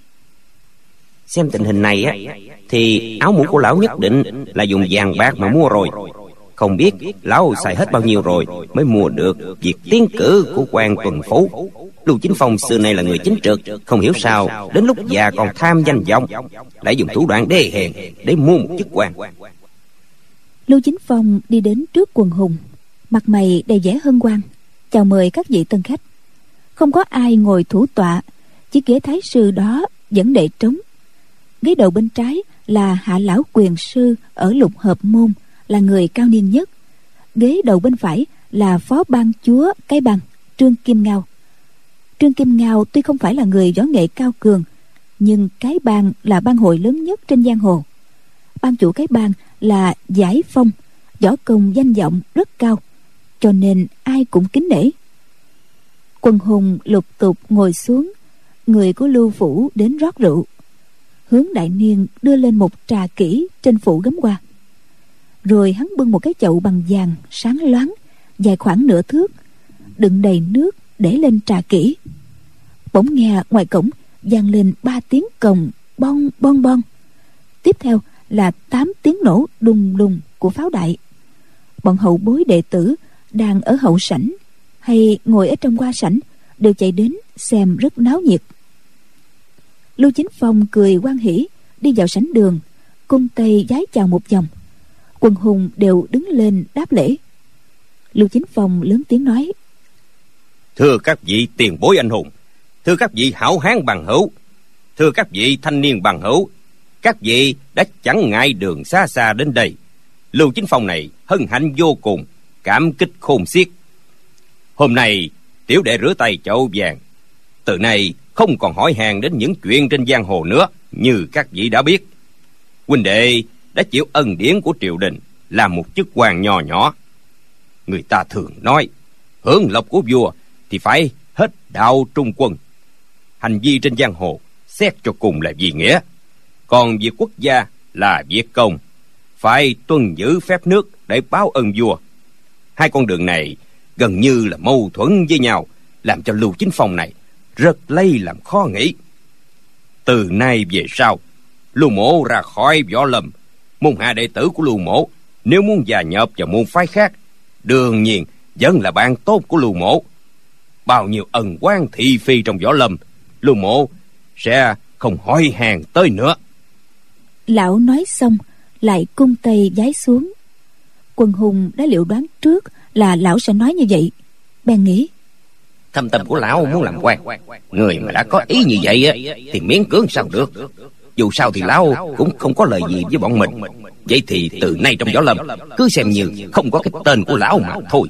xem tình hình này á, thì áo mũ của lão nhất định là dùng vàng bạc mà mua rồi. Không biết lão xài hết bao nhiêu rồi mới mua được việc tiến cử của quan tuần phú. Lưu Chính Phong xưa nay là người chính trực, không hiểu sao đến lúc già còn tham danh vọng, lại dùng thủ đoạn đê hèn để mua một chức quan. Lưu Chính Phong đi đến trước quần hùng, mặt mày đầy vẻ hân hoan, chào mời các vị tân khách. Không có ai ngồi thủ tọa, chỉ ghế thái sư đó vẫn để trống. Ghế đầu bên trái là hạ lão quyền sư ở Lục Hợp Môn, là người cao niên nhất. Ghế đầu bên phải là phó ban chúa Cái Bang Trương Kim Ngao. Trương Kim Ngao tuy không phải là người võ nghệ cao cường, nhưng Cái Bang là bang hội lớn nhất trên giang hồ. Ban chủ Cái Bang là Giải Phong, võ công danh vọng rất cao, cho nên ai cũng kính nể. Quần hùng lục tục ngồi xuống. Người của Lưu phủ đến rót rượu. Hướng đại niên đưa lên một trà kỹ trên phụ gấm hoa, rồi hắn bưng một cái chậu bằng vàng sáng loáng, dài khoảng nửa thước, đựng đầy nước để lên trà kỹ. Bỗng nghe ngoài cổng vang lên ba tiếng cồng bon bon bon, tiếp theo là tám tiếng nổ đùng đùng của pháo đại. Bọn hậu bối đệ tử đang ở hậu sảnh hay ngồi ở trong hoa sảnh đều chạy đến xem rất náo nhiệt. Lưu Chính Phong cười hoan hỉ đi vào sảnh đường, cung tay vái chào một vòng. Quần hùng đều đứng lên đáp lễ. Lưu Chính Phong lớn tiếng nói: Thưa các vị tiền bối anh hùng, thưa các vị hảo hán bằng hữu, thưa các vị thanh niên bằng hữu, các vị đã chẳng ngại đường xa xa đến đây. Lưu Chính Phong này hân hạnh vô cùng, cảm kích khôn xiết. Hôm nay tiểu đệ rửa tay chậu vàng, từ nay không còn hỏi hàng đến những chuyện trên giang hồ nữa. Như các vị đã biết, huynh đệ đã chịu ân điển của triều đình, làm một chức quan nho nhỏ. Người ta thường nói hưởng lộc của vua thì phải hết đạo trung quân. Hành vi trên giang hồ xét cho cùng là vì nghĩa, còn việc quốc gia là việc công, phải tuân giữ phép nước để báo ơn vua. Hai con đường này gần như là mâu thuẫn với nhau, làm cho Lưu Chính Phong này rất lấy làm khó nghĩ. Từ nay về sau, Lưu Mỗ ra khỏi võ lâm, môn hạ đệ tử của Lưu Mỗ nếu muốn gia nhập vào môn phái khác, đương nhiên vẫn là bạn tốt của Lưu Mỗ. Bao nhiêu ân oán thị phi trong võ lâm, Lưu Mỗ sẽ không hỏi hàng tới nữa. Lão nói xong lại cung tay vái xuống. Quần hùng đã liệu đoán trước là lão sẽ nói như vậy, bèn nghĩ: Thâm tâm của lão muốn làm quan, người mà đã có ý như vậy á, thì miễn cưỡng sao được. Dù sao thì lão cũng không có lời gì với bọn mình. Vậy thì từ nay trong võ lâm cứ xem như không có cái tên của lão mà thôi.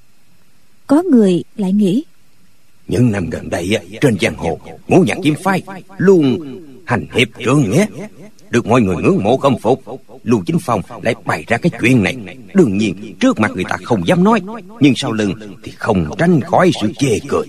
Có người lại nghĩ: Những năm gần đây á, trên giang hồ Ngũ Nhạc Kiếm phái luôn hành hiệp trượng nghĩa, được mọi người ngưỡng mộ khâm phục. Lưu Chính Phong lại bày ra cái chuyện này, đương nhiên trước mặt người ta không dám nói, nhưng sau lưng thì không tránh khỏi sự chê cười.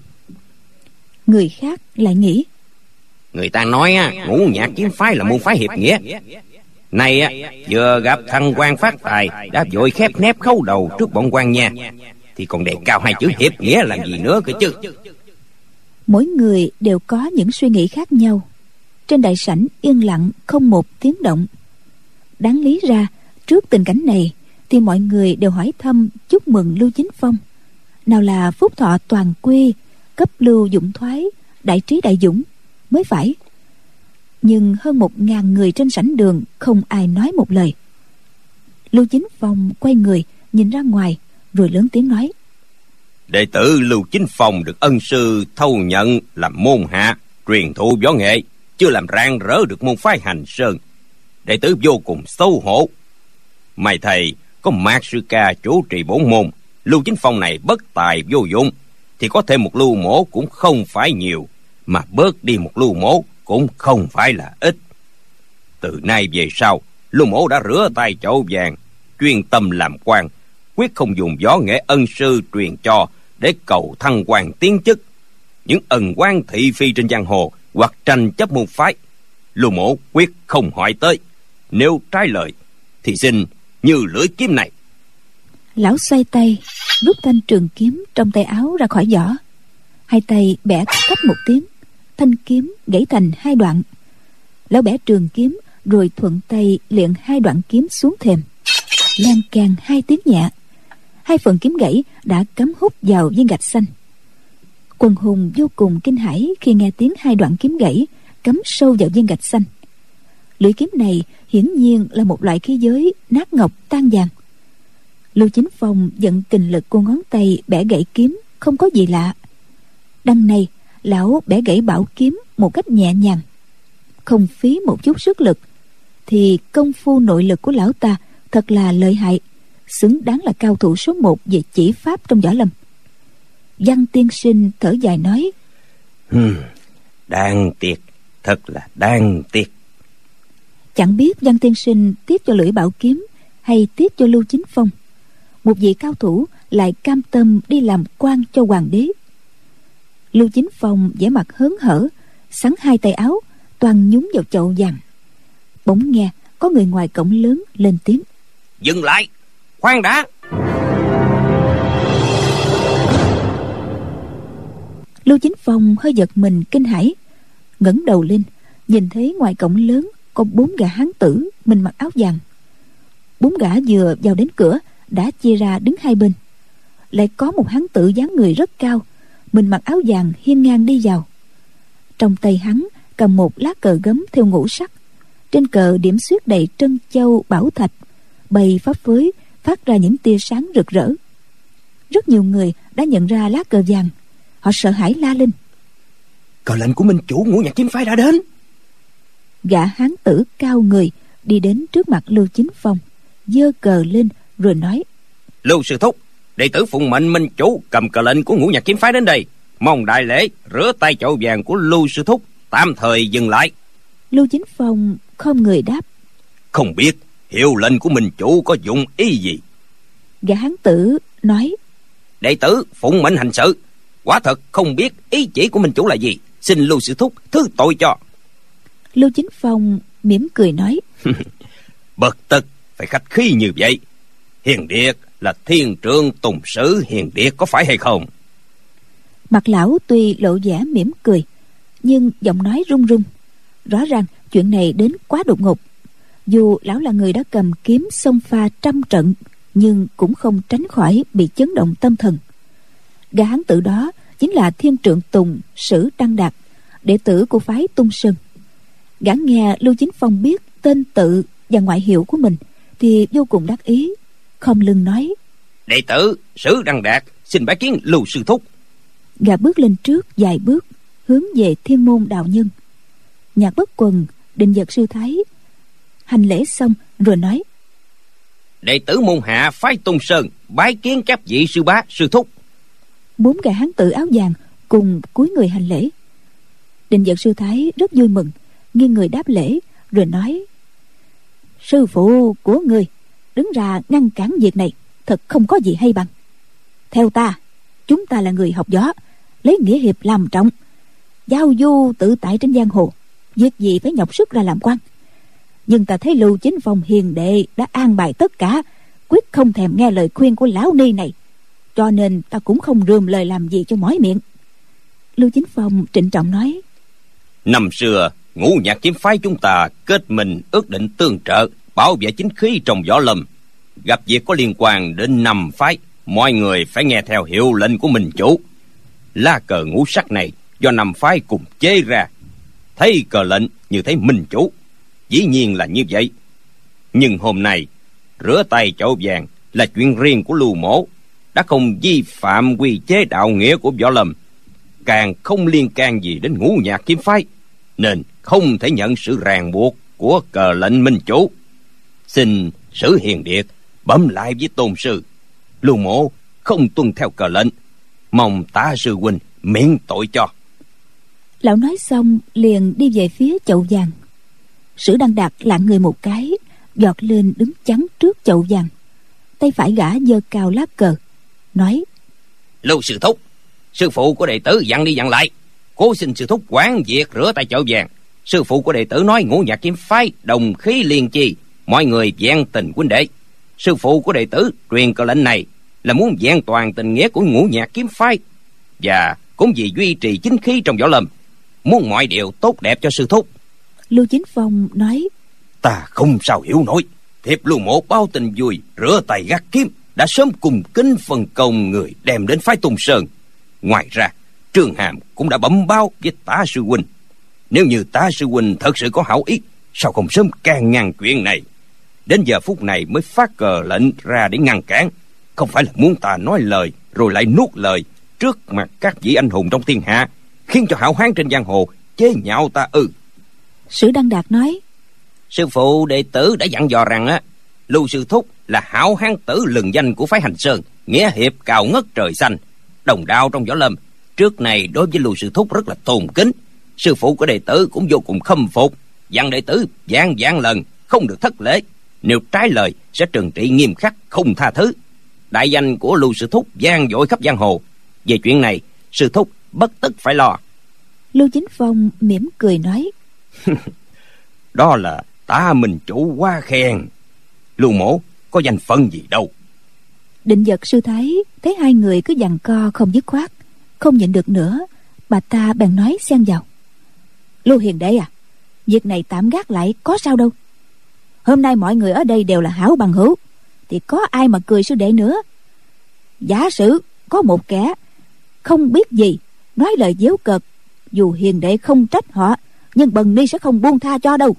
Người khác lại nghĩ: Người ta nói á, Ngũ Nhạc Kiếm phái là môn phái hiệp nghĩa. Này á, vừa gặp thằng quan phát tài đã vội khép nép khấu đầu trước bọn quan nha, thì còn đề cao hai chữ hiệp nghĩa làm gì nữa cơ chứ. Mỗi người đều có những suy nghĩ khác nhau. Trên đại sảnh yên lặng không một tiếng động. Đáng lý ra trước tình cảnh này thì mọi người đều hỏi thăm chúc mừng Lưu Chính Phong. Nào là phúc thọ toàn quy, cấp lưu dụng thoái, đại trí đại dũng mới phải. Nhưng hơn một ngàn người trên sảnh đường không ai nói một lời. Lưu Chính Phong quay người nhìn ra ngoài rồi lớn tiếng nói: Đệ tử Lưu Chính Phong được ân sư thâu nhận làm môn hạ, truyền thụ võ nghệ, chưa làm rạng rỡ được môn phái Hành Sơn. Đệ tử vô cùng xấu hổ. May thầy có Mạc sư ca chủ trì bổn môn, Lưu Chính Phong này bất tài vô dụng, thì có thêm một Lưu Mỗ cũng không phải nhiều, mà bớt đi một Lưu Mỗ cũng không phải là ít. Từ nay về sau, Lưu Mỗ đã rửa tay chậu vàng, chuyên tâm làm quan, quyết không dùng võ nghệ ân sư truyền cho để cầu thăng quan tiến chức, những ân oán thị phi trên giang hồ hoặc tranh chấp môn phái, Lưu mỗ quyết không hỏi tới. Nếu trái lời thì xin như lưỡi kiếm này. Lão xoay tay, rút thanh trường kiếm trong tay áo ra khỏi vỏ. Hai tay bẻ cách một tiếng, thanh kiếm gãy thành hai đoạn. Lão bẻ trường kiếm rồi thuận tay liệng hai đoạn kiếm xuống thềm. Lan can hai tiếng nhẹ, hai phần kiếm gãy đã cắm hút vào viên gạch xanh. Quần hùng vô cùng kinh hãi khi nghe tiếng hai đoạn kiếm gãy cắm sâu vào viên gạch xanh. Lưỡi kiếm này hiển nhiên là một loại khí giới nát ngọc tan vàng. Lưu Chính Phong vận kình lực của ngón tay bẻ gãy kiếm không có gì lạ. Đằng này lão bẻ gãy bảo kiếm một cách nhẹ nhàng, không phí một chút sức lực, thì công phu nội lực của lão ta thật là lợi hại, xứng đáng là cao thủ số một về chỉ pháp trong võ lâm. Văn tiên sinh thở dài nói: hmm, đáng tiếc, thật là đáng tiếc. Chẳng biết Văn tiên sinh tiếp cho lưỡi bảo kiếm hay tiếp cho Lưu Chính Phong. Một vị cao thủ lại cam tâm đi làm quan cho hoàng đế. Lưu Chính Phong vẻ mặt hớn hở, sắn hai tay áo toàn nhúng vào chậu vàng. Bỗng nghe có người ngoài cổng lớn lên tiếng: Dừng lại, khoan đã. Lưu Chính Phong hơi giật mình kinh hãi, ngẩng đầu lên nhìn thấy ngoài cổng lớn có bốn gã hán tử mình mặc áo vàng. Bốn gã vừa vào đến cửa đã chia ra đứng hai bên. Lại có một hán tử dáng người rất cao, mình mặc áo vàng hiên ngang đi vào. Trong tay hắn cầm một lá cờ gấm theo ngũ sắc, trên cờ điểm xuyết đầy trân châu bảo thạch, bày pháp phới phát ra những tia sáng rực rỡ. Rất nhiều người đã nhận ra lá cờ vàng, họ sợ hãi la lên: Cờ lệnh của minh chủ Ngũ Nhạc Kiếm Phái đã đến. Gã hán tử cao người đi đến trước mặt Lưu Chính Phong, giơ cờ lên rồi nói: Lưu sư thúc, đệ tử phụng mệnh minh chủ cầm cờ lệnh của Ngũ Nhạc Kiếm Phái đến đây, mong đại lễ rửa tay chậu vàng của Lưu sư thúc tạm thời dừng lại. Lưu Chính Phong không người đáp: Không biết hiệu lệnh của minh chủ có dụng ý gì? Gã hán tử nói: Đệ tử phụng mệnh hành sự, quả thật không biết ý chỉ của minh chủ là gì, xin Lưu sư thúc thứ tội cho. Lưu Chính Phong mỉm cười nói: Bậc tất phải khách khí như vậy. Hiền điệt là thiên trương tùng sử hiền điệt có phải hay không? Mặt lão tuy lộ vẻ mỉm cười, nhưng giọng nói run run. Rõ ràng chuyện này đến quá đột ngột. Dù lão là người đã cầm kiếm xông pha trăm trận, nhưng cũng không tránh khỏi bị chấn động tâm thần. Gã hán tử đó chính là thiên trượng tùng sử Đăng Đạt, đệ tử của phái Tung Sơn. Gã nghe Lưu Chính Phong biết tên tự và ngoại hiệu của mình thì vô cùng đắc ý, khom lưng nói: Đệ tử sử Đăng Đạt xin bái kiến Lưu sư thúc. Gã bước lên trước vài bước hướng về Thiên Môn đạo nhân. Nhạc Bất Quần, Định Vật sư thái hành lễ xong rồi nói: Đệ tử môn hạ phái Tung Sơn bái kiến các vị sư bá sư thúc. Bốn gã hán tử áo vàng cùng cúi người hành lễ. Định Vật sư thái rất vui mừng, nghiêng người đáp lễ rồi nói: Sư phụ của người đứng ra ngăn cản việc này thật không có gì hay bằng. Theo ta, chúng ta là người học võ, lấy nghĩa hiệp làm trọng, giao du tự tại trên giang hồ, việc gì phải nhọc sức ra làm quan. Nhưng ta thấy Lưu Chính Phong hiền đệ đã an bài tất cả, quyết không thèm nghe lời khuyên của lão ni này, cho nên ta cũng không rườm lời làm gì cho mỏi miệng. Lưu Chính Phong trịnh trọng nói: Năm xưa Ngũ Nhạc Kiếm Phái chúng ta kết mình ước định tương trợ, bảo vệ chính khí trong võ lâm. Gặp việc có liên quan đến năm phái, mọi người phải nghe theo hiệu lệnh của minh chủ. Lá cờ ngũ sắc này do năm phái cùng chế ra, thấy cờ lệnh như thấy minh chủ, dĩ nhiên là như vậy. Nhưng hôm nay rửa tay chậu vàng là chuyện riêng của Lưu mỗ, đã không vi phạm quy chế đạo nghĩa của võ lâm, càng không liên can gì đến Ngũ Nhạc Kiếm Phái, nên không thể nhận sự ràng buộc của cờ lệnh minh chủ. Xin Sử Hiền Điệt bẩm lại với tôn sư, Lưu mỗ không tuân theo cờ lệnh, mong Tả sư huynh miễn tội cho. Lão nói xong liền đi về phía chậu vàng. Sử Đăng Đạt lạng người một cái, giọt lên đứng chắn trước chậu vàng. Tay phải gã giơ cao lá cờ, nói: Lưu sư thúc, sư phụ của đệ tử dặn đi dặn lại, cố xin sư thúc quán việc rửa tay chậu vàng. Sư phụ của đệ tử nói Ngũ Nhạc kiếm phái đồng khí liên chi, mọi người vẹn tình huynh đệ. Sư phụ của đệ tử truyền câu lệnh này là muốn vẹn toàn tình nghĩa của Ngũ Nhạc kiếm phái, và cũng vì duy trì chính khí trong võ lâm, muốn mọi điều tốt đẹp cho sư thúc. Lưu Chính Phong nói: Ta không sao hiểu nổi, thiệp Lưu Mộ bao tình vui rửa tay gác kiếm đã sớm cùng kính phần công người đem đến phái Tung Sơn. Ngoài ra Trương Hàm cũng đã bẩm báo với Tả sư huynh. Nếu như Tả sư huynh thật sự có hảo ý, sao không sớm can ngăn chuyện này? Đến giờ phút này mới phát cờ lệnh ra để ngăn cản, không phải là muốn ta nói lời rồi lại nuốt lời trước mặt các vị anh hùng trong thiên hạ, khiến cho hảo hán trên giang hồ chế nhạo ta ư? Sử Đăng Đạt nói: Sư phụ đệ tử đã dặn dò rằng á, Lưu sư thúc là hảo hán tử lừng danh của phái Hành Sơn, nghĩa hiệp cao ngất trời xanh, đồng đạo trong võ lâm. Trước này đối với Lưu sư thúc rất là tôn kính, sư phụ của đệ tử cũng vô cùng khâm phục, dặn đệ tử vạn vạn lần không được thất lễ, nếu trái lời sẽ trừng trị nghiêm khắc không tha thứ. Đại danh của Lưu sư thúc vang dội khắp giang hồ, về chuyện này sư thúc bất tất phải lo. Lưu Chính Phong mỉm cười nói: Đó là Tả Minh chủ quá khen, Lưu Mộ có danh phận gì đâu. Định Vật sư thái thấy hai người cứ giằng co không dứt khoát, không nhịn được nữa, bà ta bèn nói xen vào: Lưu hiền đệ à, việc này tạm gác lại có sao đâu. Hôm nay mọi người ở đây đều là hảo bằng hữu, thì có ai mà cười sư đệ nữa. Giả sử có một kẻ không biết gì nói lời giễu cợt, dù hiền đệ không trách họ, nhưng Bần Ni sẽ không buông tha cho đâu.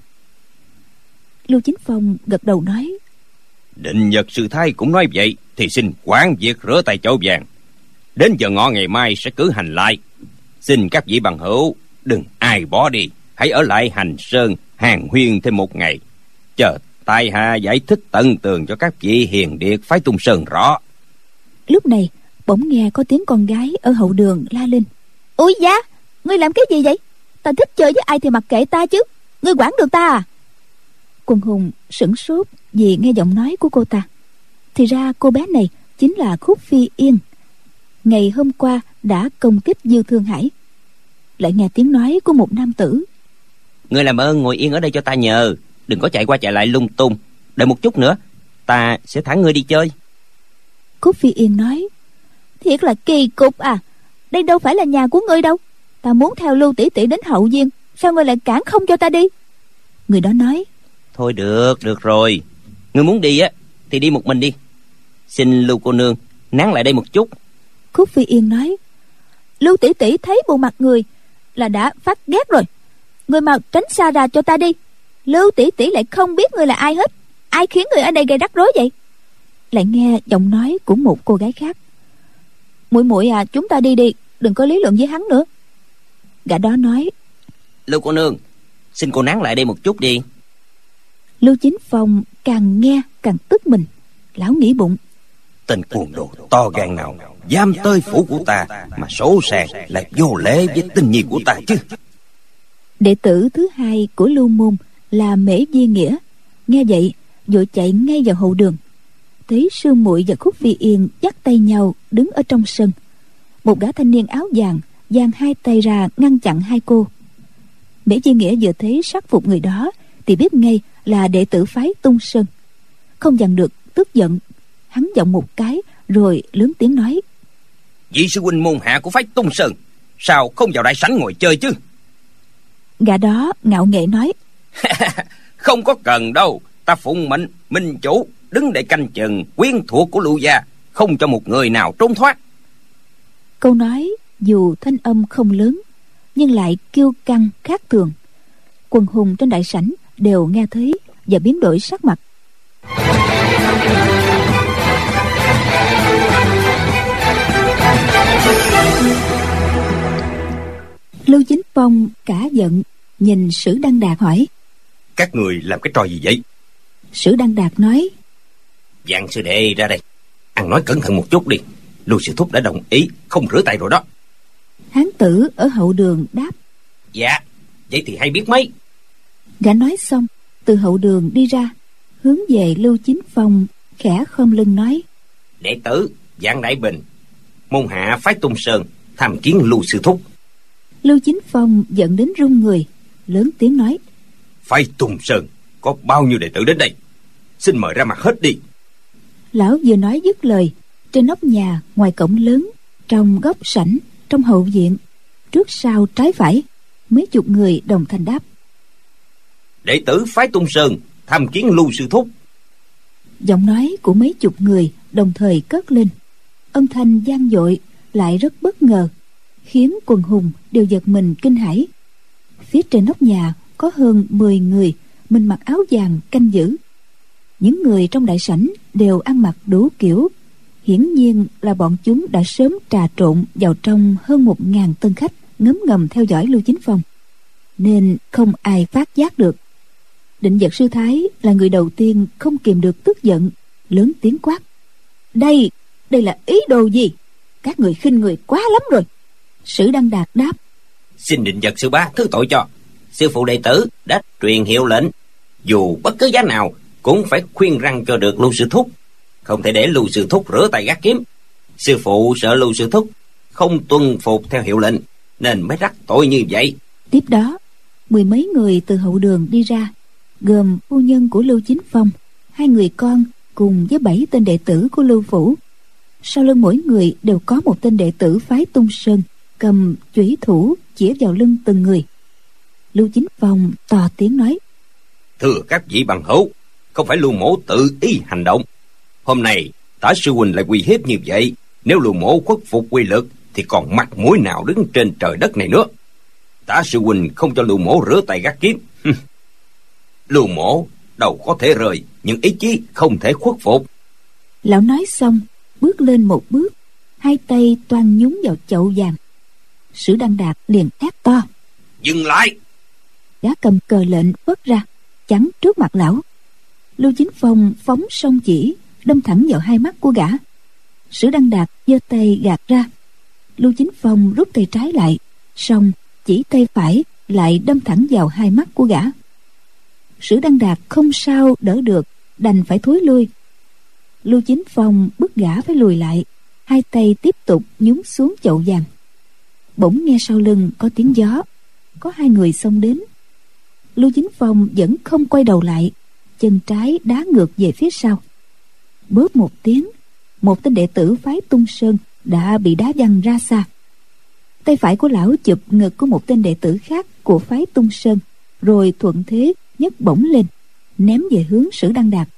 Lưu Chính Phong gật đầu nói: Định Vật sư thái cũng nói vậy, thì xin quản việc rửa tay chậu vàng. Đến giờ ngọ ngày mai sẽ cử hành lại. Xin các vị bằng hữu đừng ai bỏ đi, hãy ở lại Hành Sơn hàn huyên thêm một ngày, chờ tại hạ giải thích tận tường cho các vị hiền điệt phái Tung Sơn rõ. Lúc này bỗng nghe có tiếng con gái ở hậu đường la lên: Ôi da, ngươi làm cái gì vậy? Ta thích chơi với ai thì mặc kệ ta chứ, ngươi quản được ta à? Quần hùng sửng sốt vì nghe giọng nói của cô ta. Thì ra cô bé này chính là Khúc Phi Yên, ngày hôm qua đã công kích Dư Thương Hải. Lại nghe tiếng nói của một nam tử: Ngươi làm ơn ngồi yên ở đây cho ta nhờ, đừng có chạy qua chạy lại lung tung. Đợi một chút nữa, ta sẽ thả ngươi đi chơi. Khúc Phi Yên nói: Thiệt là kỳ cục à, đây đâu phải là nhà của ngươi đâu. Ta muốn theo Lưu tỷ tỷ đến Hậu Viên, sao ngươi lại cản không cho ta đi? Người đó nói: Thôi được, được rồi. Ngươi muốn đi á thì đi một mình đi. Xin Lưu cô nương nán lại đây một chút. Khúc Phi Yên nói: Lưu tỷ tỷ thấy bộ mặt người là đã phát ghét rồi, ngươi mau tránh xa ra cho ta đi. Lưu tỷ tỷ lại không biết ngươi là ai hết, ai khiến người ở đây gây rắc rối vậy? Lại nghe giọng nói của một cô gái khác: Muội muội à, chúng ta đi đi, đừng có lý luận với hắn nữa. Gã đó nói: Lưu cô nương, xin cô nán lại đây một chút đi. Lưu Chính Phong càng nghe càng tức mình, lão nghĩ bụng: Tên cuồng đồ to gan nào dám tới phủ của ta mà sổ sàng lại vô lễ với tình nhi của ta chứ? Đệ tử thứ hai của Lưu môn là Mễ Di Nghĩa nghe vậy vội chạy ngay vào hậu đường, thấy sư muội và Khúc Phi Yên dắt tay nhau đứng ở trong sân. Một gã thanh niên áo vàng giang hai tay ra ngăn chặn hai cô. Mễ Di Nghĩa vừa thấy sắc phục người đó thì biết ngay là đệ tử phái Tung Sơn, không dằn được tức giận, hắn giọng một cái rồi lớn tiếng nói: Vị sư huynh môn hạ của phái Tung Sơn sao không vào đại sảnh ngồi chơi chứ? Gã đó ngạo nghễ nói: Không có cần đâu, ta phụng mệnh minh chủ đứng để canh chừng quyến thuộc của Lưu gia, không cho một người nào trốn thoát. Câu nói dù thanh âm không lớn nhưng lại kiêu căng khác thường. Quần hùng trên đại sảnh đều nghe thấy và biến đổi sắc mặt. Lưu Chính Phong cả giận nhìn Sử Đăng Đạt hỏi: Các người làm cái trò gì vậy? Sử Đăng Đạt nói: Dạng sư đệ ra đây, ăn nói cẩn thận một chút đi. Lưu sư thúc đã đồng ý không rửa tay rồi đó. Hán tử ở hậu đường đáp: Dạ, vậy thì hay biết mấy. Gã nói xong từ hậu đường đi ra, hướng về Lưu Chính Phong khẽ khom lưng nói: Đệ tử Dạng Đại Bình môn hạ phái Tung Sơn tham kiến Lưu sư thúc. Lưu Chính Phong giận đến run người, lớn tiếng nói: Phái Tung Sơn có bao nhiêu đệ tử đến đây? Xin mời ra mặt hết đi. Lão vừa nói dứt lời, trên nóc nhà, ngoài cổng lớn, trong góc sảnh, trong hậu viện, trước sau trái phải, mấy chục người đồng thanh đáp: Đệ tử phái Tung Sơn tham kiến Lưu sư thúc. Giọng nói của mấy chục người đồng thời cất lên, âm thanh vang dội lại rất bất ngờ, khiến quần hùng đều giật mình kinh hãi. Phía trên nóc nhà có hơn mười người, mình mặc áo vàng canh giữ. Những người trong đại sảnh đều ăn mặc đủ kiểu, hiển nhiên là bọn chúng đã sớm trà trộn vào trong hơn một ngàn tân khách ngấm ngầm theo dõi Lưu Chính Phong, nên không ai phát giác được. Định Vật sư thái là người đầu tiên không kìm được tức giận, lớn tiếng quát: Đây, đây là ý đồ gì? Các người khinh người quá lắm rồi. Sử Đăng Đạt đáp: Xin Định Vật sư bá thứ tội cho. Sư phụ đệ tử đã truyền hiệu lệnh, dù bất cứ giá nào cũng phải khuyên răn cho được Lưu sư thúc. Không thể để Lưu sư thúc rửa tay gác kiếm. Sư phụ sợ Lưu sư thúc không tuân phục theo hiệu lệnh, nên mới rắc tội như vậy. Tiếp đó, mười mấy người từ hậu đường đi ra, gồm phu nhân của Lưu Chính Phong, hai người con cùng với bảy tên đệ tử của Lưu phủ. Sau lưng mỗi người đều có một tên đệ tử phái Tung Sơn cầm chủy thủ chĩa vào lưng từng người. Lưu Chính Phong to tiếng nói: Thưa các vị bằng hữu, không phải Lưu mỗ tự ý hành động. Hôm nay Tả sư huynh lại uy hiếp như vậy, nếu Lưu mỗ khuất phục quy lực thì còn mặt mũi nào đứng trên trời đất này nữa. Tả sư huynh không cho Lưu mỗ rửa tay gác kiếm, Lưu mỗ đầu có thể rời, nhưng ý chí không thể khuất phục. Lão nói xong, bước lên một bước, hai tay toan nhúng vào chậu vàng. Sử Đăng Đạt liền hét to: Dừng lại! Gã cầm cờ lệnh phất ra, chắn trước mặt lão. Lưu Chính Phong phóng song chỉ, đâm thẳng vào hai mắt của gã. Sử Đăng Đạt giơ tay gạt ra. Lưu Chính Phong rút tay trái lại, song chỉ tay phải lại đâm thẳng vào hai mắt của gã. Sử Đăng Đạt không sao đỡ được, đành phải thối lui. Lưu Chính Phong bức gã phải lùi lại, hai tay tiếp tục nhúng xuống chậu vàng. Bỗng nghe sau lưng có tiếng gió, có hai người xông đến. Lưu Chính Phong vẫn không quay đầu lại, chân trái đá ngược về phía sau. Bớp một tiếng, một tên đệ tử phái Tung Sơn đã bị đá văng ra xa. Tay phải của lão chụp ngực của một tên đệ tử khác của phái Tung Sơn, rồi thuận thế nhấc bổng lên, ném về hướng Sử Đăng Đạt.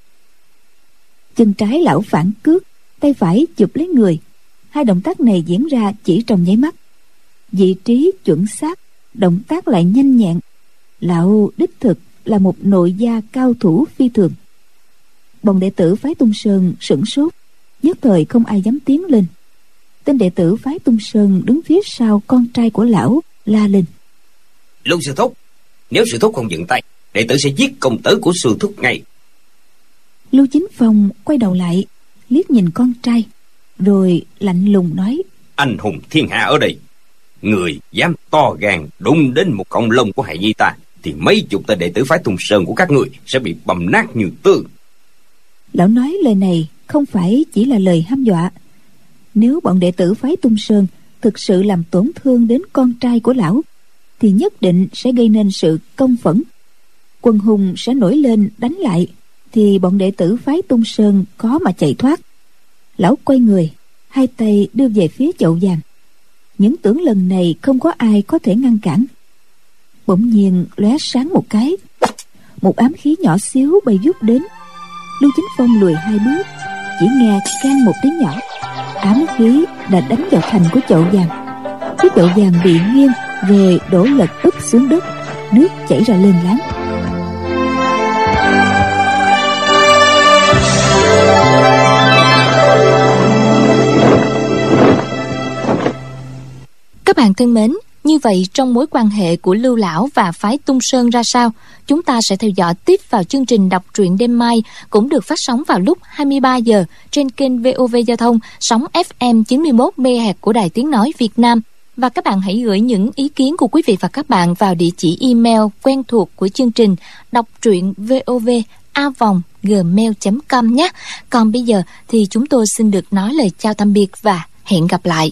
Chân trái lão phản cước, tay phải chụp lấy người. Hai động tác này diễn ra chỉ trong nháy mắt, vị trí chuẩn xác, động tác lại nhanh nhẹn. Lão đích thực là một nội gia cao thủ phi thường. Bọn đệ tử phái Tung Sơn sửng sốt, nhất thời không ai dám tiến lên. Tên đệ tử phái Tung Sơn đứng phía sau con trai của lão la lên: Lưu sư thúc, nếu sư thúc không dừng tay, đệ tử sẽ giết công tử của sư thúc ngay. Lưu Chính Phong quay đầu lại, liếc nhìn con trai, rồi lạnh lùng nói: Anh hùng thiên hạ ở đây, người dám to gan đụng đến một cọng lông của hài nhi ta, thì mấy chục tên đệ tử phái Tung Sơn của các người sẽ bị bầm nát như tương. Lão nói lời này không phải chỉ là lời hăm dọa. Nếu bọn đệ tử phái Tung Sơn thực sự làm tổn thương đến con trai của lão, thì nhất định sẽ gây nên sự công phẫn. Quần hùng sẽ nổi lên đánh lại, thì bọn đệ tử phái Tung Sơn khó mà chạy thoát. Lão quay người, hai tay đưa về phía chậu vàng. Những tưởng lần này không có ai có thể ngăn cản. Bỗng nhiên lóe sáng một cái, một ám khí nhỏ xíu bay vút đến. Lưu Chính Phong lùi hai bước, chỉ nghe can một tiếng nhỏ, ám khí đã đánh vào thành của chậu vàng. Chiếc chậu vàng bị nghiêng rồi đổ lật úp xuống đất, nước chảy ra lên láng. Các bạn thân mến, như vậy trong mối quan hệ của Lưu lão và phái Tung Sơn ra sao, chúng ta sẽ theo dõi tiếp vào chương trình đọc truyện đêm mai, cũng được phát sóng vào lúc hai mươi ba giờ trên kênh vê o vê Giao thông, sóng ép em chín mươi mốt mê ga héc của Đài Tiếng Nói Việt Nam. Và các bạn hãy gửi những ý kiến của quý vị và các bạn vào địa chỉ email quen thuộc của chương trình đọc truyện vov a vòng gmail chấm com nhé. Còn bây giờ thì chúng tôi xin được nói lời chào tạm biệt và hẹn gặp lại.